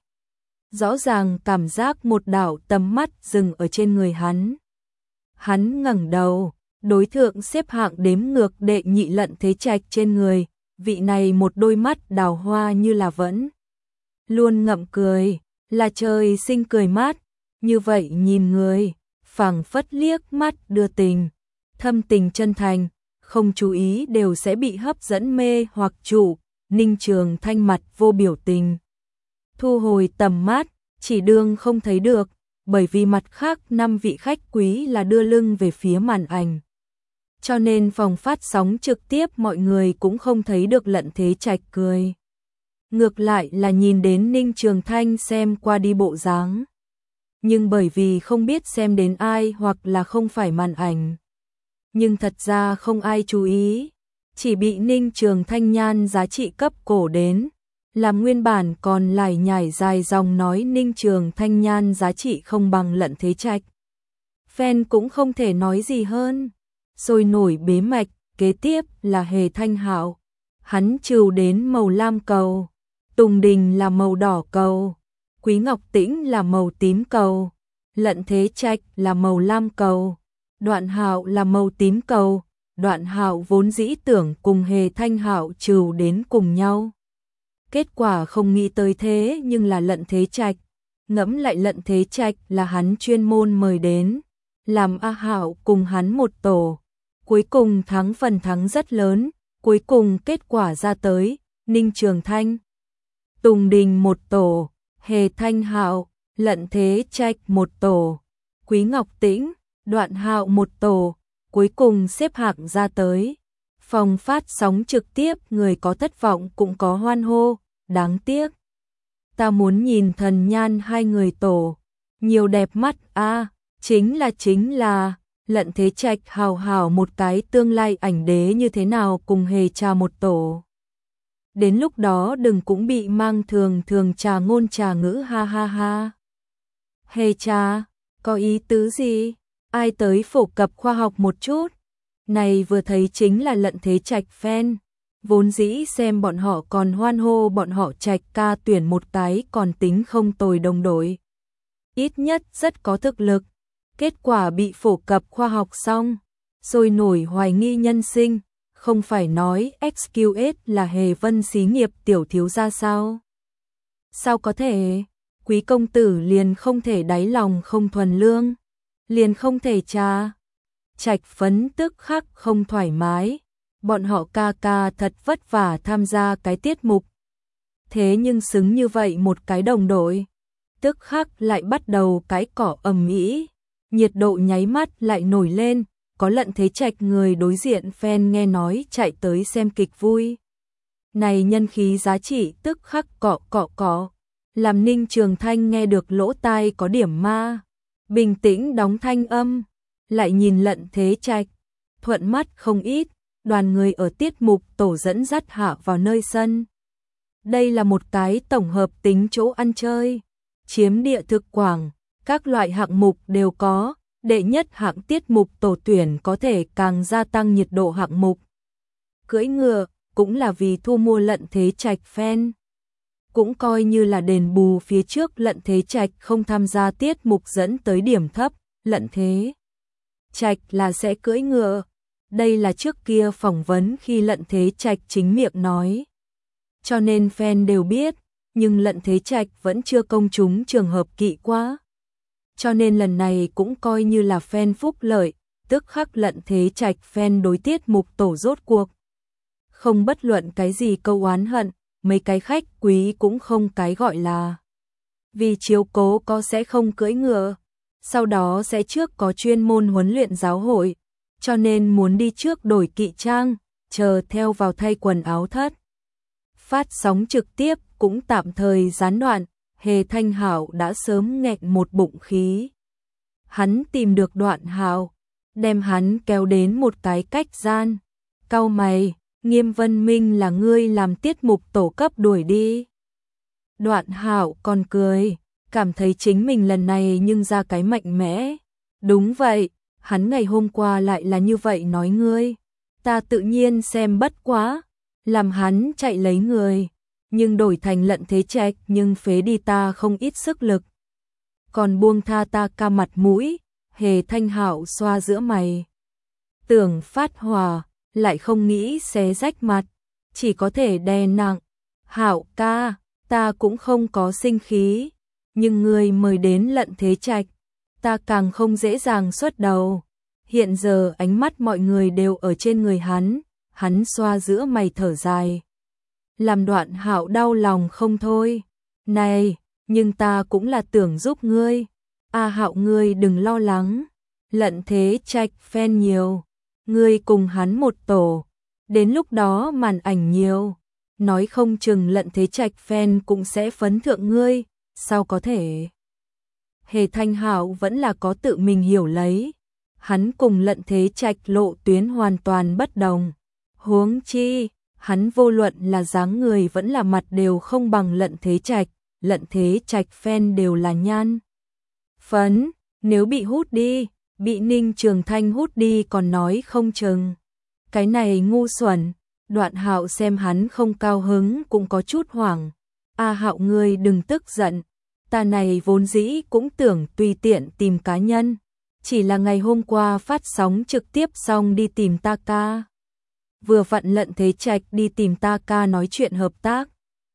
Rõ ràng cảm giác một đạo tầm mắt dừng ở trên người hắn. Hắn ngẩng đầu, đối thượng xếp hạng đếm ngược đệ nhị Lận Thế Trạch trên người, vị này một đôi mắt đào hoa như là vẫn luôn ngậm cười, là trời sinh cười mát, như vậy nhìn người, phảng phất liếc mắt đưa tình, thâm tình chân thành, không chú ý đều sẽ bị hấp dẫn mê hoặc chủ. Ninh Trường Thanh mặt vô biểu tình, thu hồi tầm mắt, chỉ đương không thấy được, bởi vì mặt khác năm vị khách quý là đưa lưng về phía màn ảnh. Cho nên phòng phát sóng trực tiếp mọi người cũng không thấy được Lận Thế Trạch cười. Ngược lại là nhìn đến Ninh Trường Thanh xem qua đi bộ dáng. Nhưng bởi vì không biết xem đến ai hoặc là không phải màn ảnh. Nhưng thật ra không ai chú ý, chỉ bị Ninh Trường Thanh nhan giá trị cấp cổ đến. Làm nguyên bản còn lải nhải dài dòng nói Ninh Trường Thanh nhan giá trị không bằng Lận Thế Trạch. Fan cũng không thể nói gì hơn. Sôi nổi bế mạch, kế tiếp là Hề Thanh Hạo. Hắn trừ đến màu lam cầu, Tùng Đình là màu đỏ cầu, Quý Ngọc Tĩnh là màu tím cầu, Lận Thế Trạch là màu lam cầu, Đoạn Hạo là màu tím cầu. Đoạn Hạo vốn dĩ tưởng cùng Hề Thanh Hạo trừ đến cùng nhau. Kết quả không nghĩ tới thế nhưng là Lận Thế Trạch. Ngẫm lại Lận Thế Trạch là hắn chuyên môn mời đến, làm A Hạo cùng hắn một tổ. Cuối cùng thắng phần thắng rất lớn, cuối cùng kết quả ra tới, Ninh Trường Thanh, Tùng Đình một tổ, Hề Thanh Hạo, Lận Thế Trạch một tổ, Quý Ngọc Tĩnh, Đoạn Hạo một tổ, cuối cùng xếp hạng ra tới. Phòng phát sóng trực tiếp người có thất vọng cũng có hoan hô, đáng tiếc. Ta muốn nhìn thần nhan hai người tổ, nhiều đẹp mắt a, à, chính là chính là Lận Thế Trạch hào hào một cái tương lai ảnh đế như thế nào cùng Hề Trà một tổ. Đến lúc đó đừng cũng bị mang thường thường trà ngôn trà ngữ ha ha ha. Hề Trà, có ý tứ gì? Ai tới phổ cập khoa học một chút? Này vừa thấy chính là Lận Thế Trạch fan. Vốn dĩ xem bọn họ còn hoan hô bọn họ Trạch ca tuyển một cái còn tính không tồi đồng đội. Ít nhất rất có thực lực. Kết quả bị phổ cập khoa học xong, rồi nổi hoài nghi nhân sinh, không phải nói ích quy ét là Hề Vân xí nghiệp tiểu thiếu gia sao? Sao có thể? Quý công tử liền không thể đáy lòng không thuần lương, liền không thể cha. Trạch phấn tức khắc không thoải mái, bọn họ ca ca thật vất vả tham gia cái tiết mục. Thế nhưng xứng như vậy một cái đồng đội, tức khắc lại bắt đầu cái cỏ ầm ĩ. Nhiệt độ nháy mắt lại nổi lên, có Lận Thế Trạch người đối diện fan nghe nói chạy tới xem kịch vui. Này nhân khí giá trị tức khắc cọ cọ cọ, làm Ninh Trường Thanh nghe được lỗ tai có điểm ma. Bình tĩnh đóng thanh âm, lại nhìn Lận Thế Trạch, thuận mắt không ít, đoàn người ở tiết mục tổ dẫn dắt hạ vào nơi sân. Đây là một cái tổng hợp tính chỗ ăn chơi, chiếm địa thực quảng. Các loại hạng mục đều có, đệ nhất hạng tiết mục tổ tuyển có thể càng gia tăng nhiệt độ hạng mục. Cưỡi ngựa cũng là vì thu mua Lận Thế Trạch fan. Cũng coi như là đền bù phía trước Lận Thế Trạch không tham gia tiết mục dẫn tới điểm thấp, Lận Thế Trạch là sẽ cưỡi ngựa. Đây là trước kia phỏng vấn khi Lận Thế Trạch chính miệng nói. Cho nên fan đều biết, nhưng Lận Thế Trạch vẫn chưa công chúng trường hợp kỵ quá. Cho nên lần này cũng coi như là fan phúc lợi, tức khắc Lận Thế Trạch fan đối tiết mục tổ rốt cuộc. Không bất luận cái gì câu oán hận, mấy cái khách quý cũng không cái gọi là. Vì chiếu cố có sẽ không cưỡi ngựa, sau đó sẽ trước có chuyên môn huấn luyện giáo hội, cho nên muốn đi trước đổi kỵ trang, chờ theo vào thay quần áo thất. Phát sóng trực tiếp cũng tạm thời gián đoạn. Hề Thanh Hạo đã sớm nghẹn một bụng khí. Hắn tìm được Đoạn Hạo, đem hắn kéo đến một cái cách gian. Cau mày, Nghiêm Vân Minh là ngươi làm tiết mục tổ cấp đuổi đi. Đoạn Hạo còn cười, cảm thấy chính mình lần này nhưng ra cái mạnh mẽ. Đúng vậy, hắn ngày hôm qua lại là như vậy nói ngươi. Ta tự nhiên xem bất quá, làm hắn chạy lấy người. Nhưng đổi thành Lận Thế Trạch nhưng phế đi ta không ít sức lực. Còn buông tha ta ca mặt mũi, Hề Thanh Hạo xoa giữa mày. tưởng phát hỏa, lại không nghĩ xé rách mặt, chỉ có thể đè nặng. Hạo ca, ta cũng không có sinh khí, nhưng người mời đến Lận Thế Trạch, ta càng không dễ dàng xuất đầu. Hiện giờ ánh mắt mọi người đều ở trên người hắn, hắn xoa giữa mày thở dài. Làm Đoạn Hạo đau lòng không thôi. Này, nhưng ta cũng là tưởng giúp ngươi. A Hạo ngươi đừng lo lắng. Lận Thế Trạch fan nhiều. Ngươi cùng hắn một tổ. Đến lúc đó màn ảnh nhiều. Nói không chừng Lận Thế Trạch fan cũng sẽ phấn thượng ngươi. Sao có thể? Hề Thanh Hạo vẫn là có tự mình hiểu lấy. Hắn cùng Lận Thế Trạch lộ tuyến hoàn toàn bất đồng. Huống chi, hắn vô luận là dáng người vẫn là mặt đều không bằng Lận Thế Trạch. Lận Thế Trạch fan đều là nhan phấn, nếu bị hút đi, bị Ninh Trường Thanh hút đi còn nói không chừng. Cái này ngu xuẩn. Đoạn Hạo xem hắn không cao hứng cũng có chút hoảng. A Hạo ngươi đừng tức giận, ta này vốn dĩ cũng tưởng tùy tiện tìm cá nhân, chỉ là ngày hôm qua phát sóng trực tiếp xong đi tìm ta ca. Vừa vặn Lận Thế Trạch đi tìm ta ca nói chuyện hợp tác.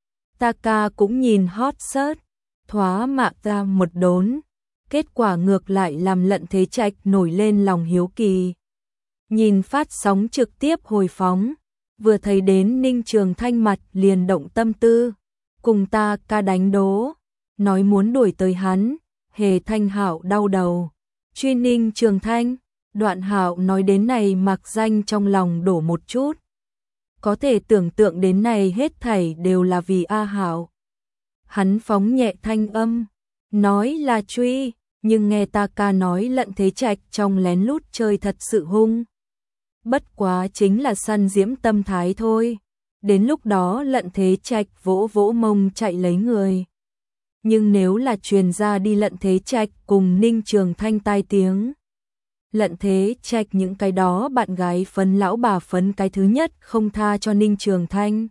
Ta ca cũng nhìn hot search, thoá mạ ta một đốn, kết quả ngược lại làm Lận Thế Trạch nổi lên lòng hiếu kỳ. Nhìn phát sóng trực tiếp hồi phóng, vừa thấy đến Ninh Trường Thanh mặt liền động tâm tư, cùng ta ca đánh đố, nói muốn đuổi tới hắn. Hề Thanh Hạo đau đầu, truy Ninh Trường Thanh. Đoạn Hạo nói đến này mặc danh trong lòng đổ một chút. Có thể tưởng tượng đến này hết thảy đều là vì A Hạo. Hắn phóng nhẹ thanh âm, nói là truy, nhưng nghe ta ca nói Lận Thế Trạch trong lén lút chơi thật sự hung. Bất quá chính là săn diễm tâm thái thôi. Đến lúc đó Lận Thế Trạch vỗ vỗ mông chạy lấy người. Nhưng nếu là truyền ra đi Lận Thế Trạch cùng Ninh Trường Thanh tai tiếng, Lận Thế Trạch những cái đó bạn gái phấn lão bà phấn cái thứ nhất không tha cho Ninh Trường Thanh.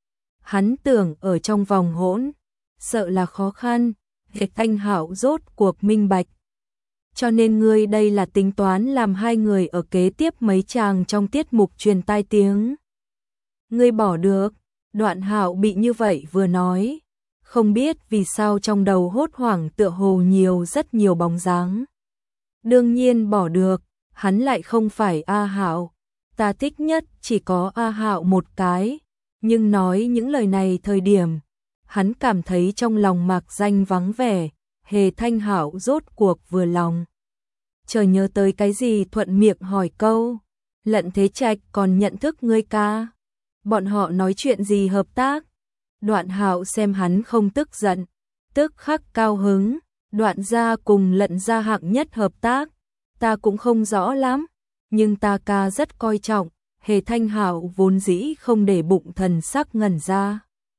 Hắn tưởng ở trong vòng hỗn, sợ là khó khăn. Hề Thanh Hạo rốt cuộc minh bạch. Cho nên ngươi đây là tính toán làm hai người ở kế tiếp mấy chàng trong tiết mục truyền tai tiếng. Ngươi bỏ được. Đoạn Hạo bị như vậy vừa nói, không biết vì sao trong đầu hốt hoảng tựa hồ nhiều rất nhiều bóng dáng. Đương nhiên bỏ được, hắn lại không phải A Hạo. Ta thích nhất chỉ có A Hạo một cái, nhưng nói những lời này thời điểm, hắn cảm thấy trong lòng mạc danh vắng vẻ. Hề Thanh Hạo rốt cuộc vừa lòng. Chờ nhớ tới cái gì thuận miệng hỏi câu, Lận Thế Trạch còn nhận thức ngươi ca? Bọn họ nói chuyện gì hợp tác? Đoạn Hạo xem hắn không tức giận, tức khắc cao hứng. Đoạn gia cùng Lận gia hạng nhất hợp tác, ta cũng không rõ lắm, nhưng ta ca rất coi trọng. Hề Thanh Hạo vốn dĩ không để bụng thần sắc ngẩn ra.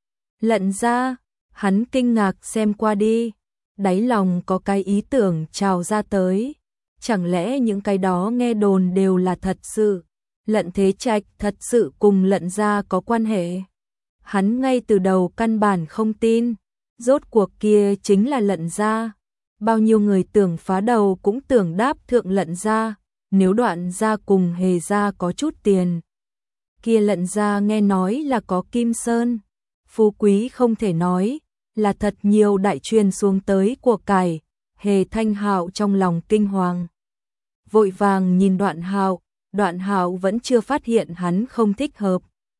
Lận gia, hắn kinh ngạc xem qua đi, đáy lòng có cái ý tưởng trào ra tới. Chẳng lẽ những cái đó nghe đồn đều là thật sự? Lận Thế Trạch thật sự cùng Lận gia có quan hệ? Hắn ngay từ đầu căn bản không tin, rốt cuộc kia chính là Lận gia. Bao nhiêu người tưởng phá đầu cũng tưởng đáp thượng Lận gia, nếu Đoạn gia cùng Hề gia có chút tiền. Kia Lận gia nghe nói là có Kim Sơn, phú quý không thể nói, là thật nhiều đại truyền xuống tới của cải. Hề Thanh Hạo trong lòng kinh hoàng, vội vàng nhìn Đoạn Hạo. Đoạn Hạo vẫn chưa phát hiện hắn không thích hợp,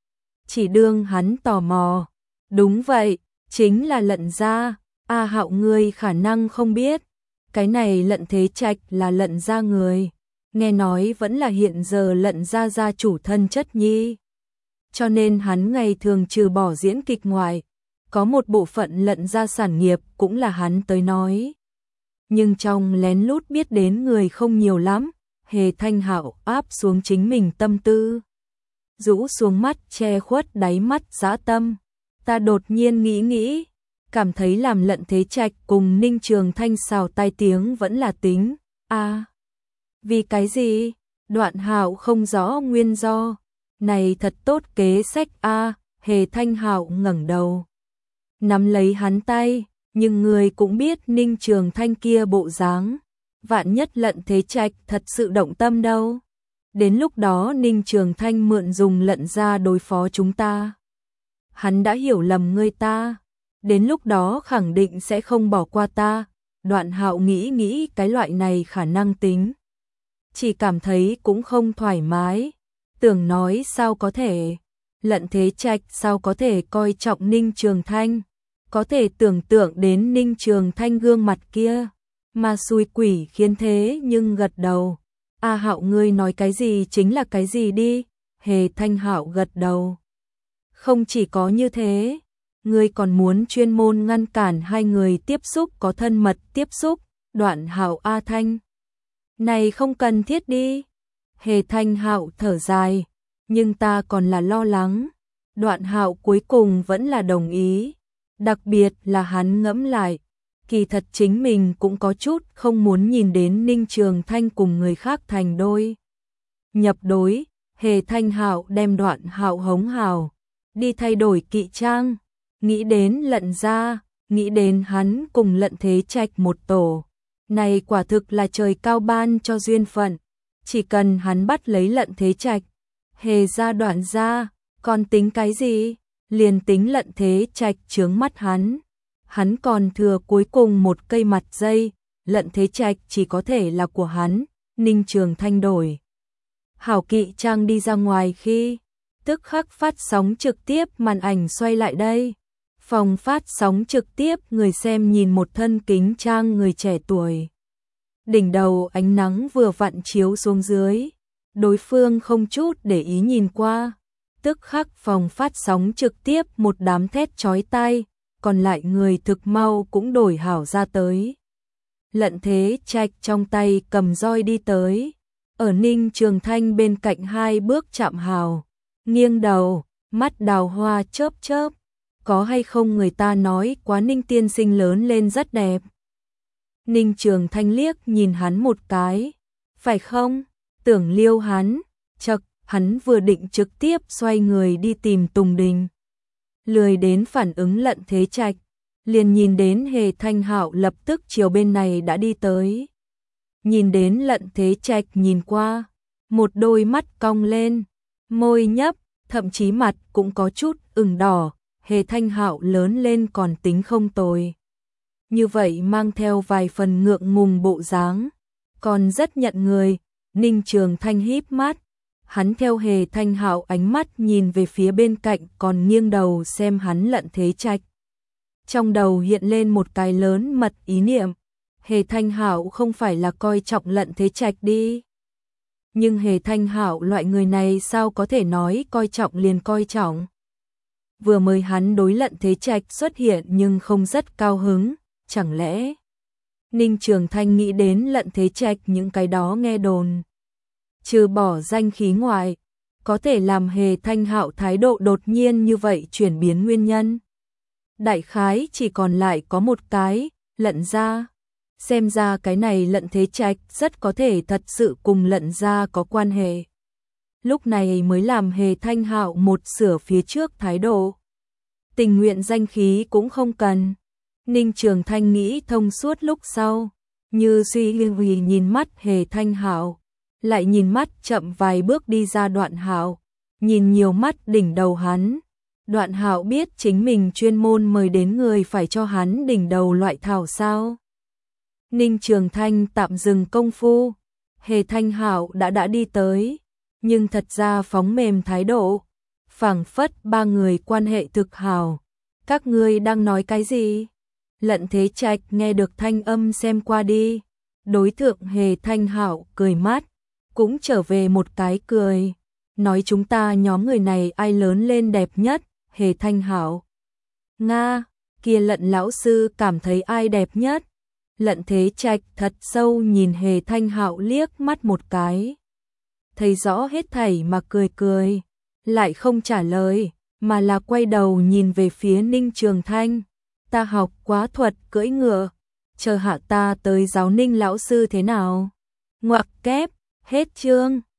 chỉ đương hắn tò mò. Đúng vậy, chính là Lận gia. A Hạo ngươi khả năng không biết, cái này Lận Thế Trạch là Lận gia người, nghe nói vẫn là hiện giờ Lận gia gia chủ thân chất nhi. Cho nên hắn ngày thường trừ bỏ diễn kịch ngoài, có một bộ phận Lận gia sản nghiệp cũng là hắn tới nói. Nhưng trong lén lút biết đến người không nhiều lắm. Hề Thanh Hạo áp xuống chính mình tâm tư, rũ xuống mắt che khuất đáy mắt dã tâm. Ta đột nhiên nghĩ nghĩ, cảm thấy làm Lận Thế Trạch cùng Ninh Trường Thanh xào tai tiếng vẫn là tính. A, à, vì cái gì? Đoạn Hạo không rõ nguyên do. Này thật tốt kế sách a. À, Hề Thanh Hạo ngẩng đầu, nắm lấy hắn tay, nhưng người cũng biết Ninh Trường Thanh kia bộ dáng, vạn nhất Lận Thế Trạch thật sự động tâm đâu. Đến lúc đó Ninh Trường Thanh mượn dùng Lận Gia đối phó chúng ta. Hắn đã hiểu lầm ngươi ta, đến lúc đó khẳng định sẽ không bỏ qua ta. Đoạn Hạo nghĩ nghĩ cái loại này khả năng tính, chỉ cảm thấy cũng không thoải mái, tưởng nói sao có thể, Lận Thế Trạch sao có thể coi trọng Ninh Trường Thanh, có thể tưởng tượng đến Ninh Trường Thanh gương mặt kia, mà xui quỷ khiến thế nhưng gật đầu. A Hạo ngươi nói cái gì chính là cái gì đi. Hề Thanh Hạo gật đầu. Không chỉ có như thế, ngươi còn muốn chuyên môn ngăn cản hai người tiếp xúc có thân mật tiếp xúc. Đoạn Hạo A Thanh, này không cần thiết đi. Hề Thanh Hạo thở dài, nhưng ta còn là lo lắng. Đoạn Hạo cuối cùng vẫn là đồng ý, đặc biệt là hắn ngẫm lại, kỳ thật chính mình cũng có chút không muốn nhìn đến Ninh Trường Thanh cùng người khác thành đôi. Nhập đối, Hề Thanh Hạo đem Đoạn Hạo hống hào, đi thay đổi kỵ trang, nghĩ đến Lận Gia, nghĩ đến hắn cùng Lận Thế Trạch một tổ. Này quả thực là trời cao ban cho duyên phận, chỉ cần hắn bắt lấy Lận Thế Trạch, Hề gia Đoạn gia, còn tính cái gì, liền tính Lận Thế Trạch chướng mắt hắn. Hắn còn thừa cuối cùng một cây mặt dây, Lận Thế Trạch chỉ có thể là của hắn. Ninh Trường Thanh đổi hảo kỵ trang đi ra ngoài khi tức khắc phát sóng trực tiếp màn ảnh xoay lại đây. Phòng phát sóng trực tiếp người xem nhìn một thân kính trang người trẻ tuổi. Đỉnh đầu ánh nắng vừa vặn chiếu xuống dưới, đối phương không chút để ý nhìn qua. Tức khắc phòng phát sóng trực tiếp một đám thét chói tai, còn lại người thực mau cũng đổi hảo ra tới. Lận Thế Trạch trong tay cầm roi đi tới, ở Ninh Trường Thanh bên cạnh hai bước chạm hào, nghiêng đầu, mắt đào hoa chớp chớp, có hay không người ta nói quá Ninh tiên sinh lớn lên rất đẹp. Ninh Trường Thanh liếc nhìn hắn một cái, phải không, tưởng liêu hắn, chậc, hắn vừa định trực tiếp xoay người đi tìm Tùng Đình. Lười đến phản ứng Lận Thế Trạch, liền nhìn đến Hề Thanh Hạo lập tức chiều bên này đã đi tới. Nhìn đến Lận Thế Trạch nhìn qua, một đôi mắt cong lên, môi nhấp, thậm chí mặt cũng có chút ửng đỏ. Hề Thanh Hạo lớn lên còn tính không tồi, như vậy mang theo vài phần ngượng ngùng bộ dáng, còn rất nhận người. Ninh Trường Thanh híp mắt, hắn theo Hề Thanh Hạo ánh mắt nhìn về phía bên cạnh, còn nghiêng đầu xem hắn Lận Thế Trạch. Trong đầu hiện lên một cái lớn mật ý niệm, Hề Thanh Hạo không phải là coi trọng Lận Thế Trạch đi. Nhưng Hề Thanh Hạo loại người này sao có thể nói coi trọng liền coi trọng. Vừa mới hắn đối Lận Thế Trạch xuất hiện nhưng không rất cao hứng, chẳng lẽ Ninh Trường Thanh nghĩ đến Lận Thế Trạch những cái đó nghe đồn, trừ bỏ danh khí ngoài, có thể làm Hề Thanh Hạo thái độ đột nhiên như vậy chuyển biến nguyên nhân. Đại khái chỉ còn lại có một cái, Lận gia. Xem ra cái này Lận Thế Trạch rất có thể thật sự cùng Lận gia có quan hệ. Lúc này mới làm Hề Thanh Hạo một sửa phía trước thái độ. Tình nguyện danh khí cũng không cần. Ninh Trường Thanh nghĩ thông suốt lúc sau, như suy nghĩ nhìn mắt Hề Thanh Hạo, lại nhìn mắt chậm vài bước đi ra Đoạn Hạo, nhìn nhiều mắt đỉnh đầu hắn. Đoạn Hạo biết chính mình chuyên môn mời đến người phải cho hắn đỉnh đầu loại thảo sao. Ninh Trường Thanh tạm dừng công phu, Hề Thanh Hạo đã đã đi tới, nhưng thật ra phóng mềm thái độ, phảng phất ba người quan hệ thực hảo. Các ngươi đang nói cái gì? Lận Thế Trạch nghe được thanh âm xem qua đi, đối thượng Hề Thanh Hạo cười mát, cũng trở về một cái cười, nói chúng ta nhóm người này ai lớn lên đẹp nhất? Hề Thanh Hạo, Nga, kia Lận lão sư cảm thấy ai đẹp nhất? Lận Thế Trạch thật sâu nhìn Hề Thanh Hạo liếc mắt một cái, thấy rõ hết thảy mà cười cười, lại không trả lời, mà là quay đầu nhìn về phía Ninh Trường Thanh. Ta học quá thuật cưỡi ngựa, chờ hạ ta tới giáo Ninh lão sư thế nào? Ngoặc kép, hết chương.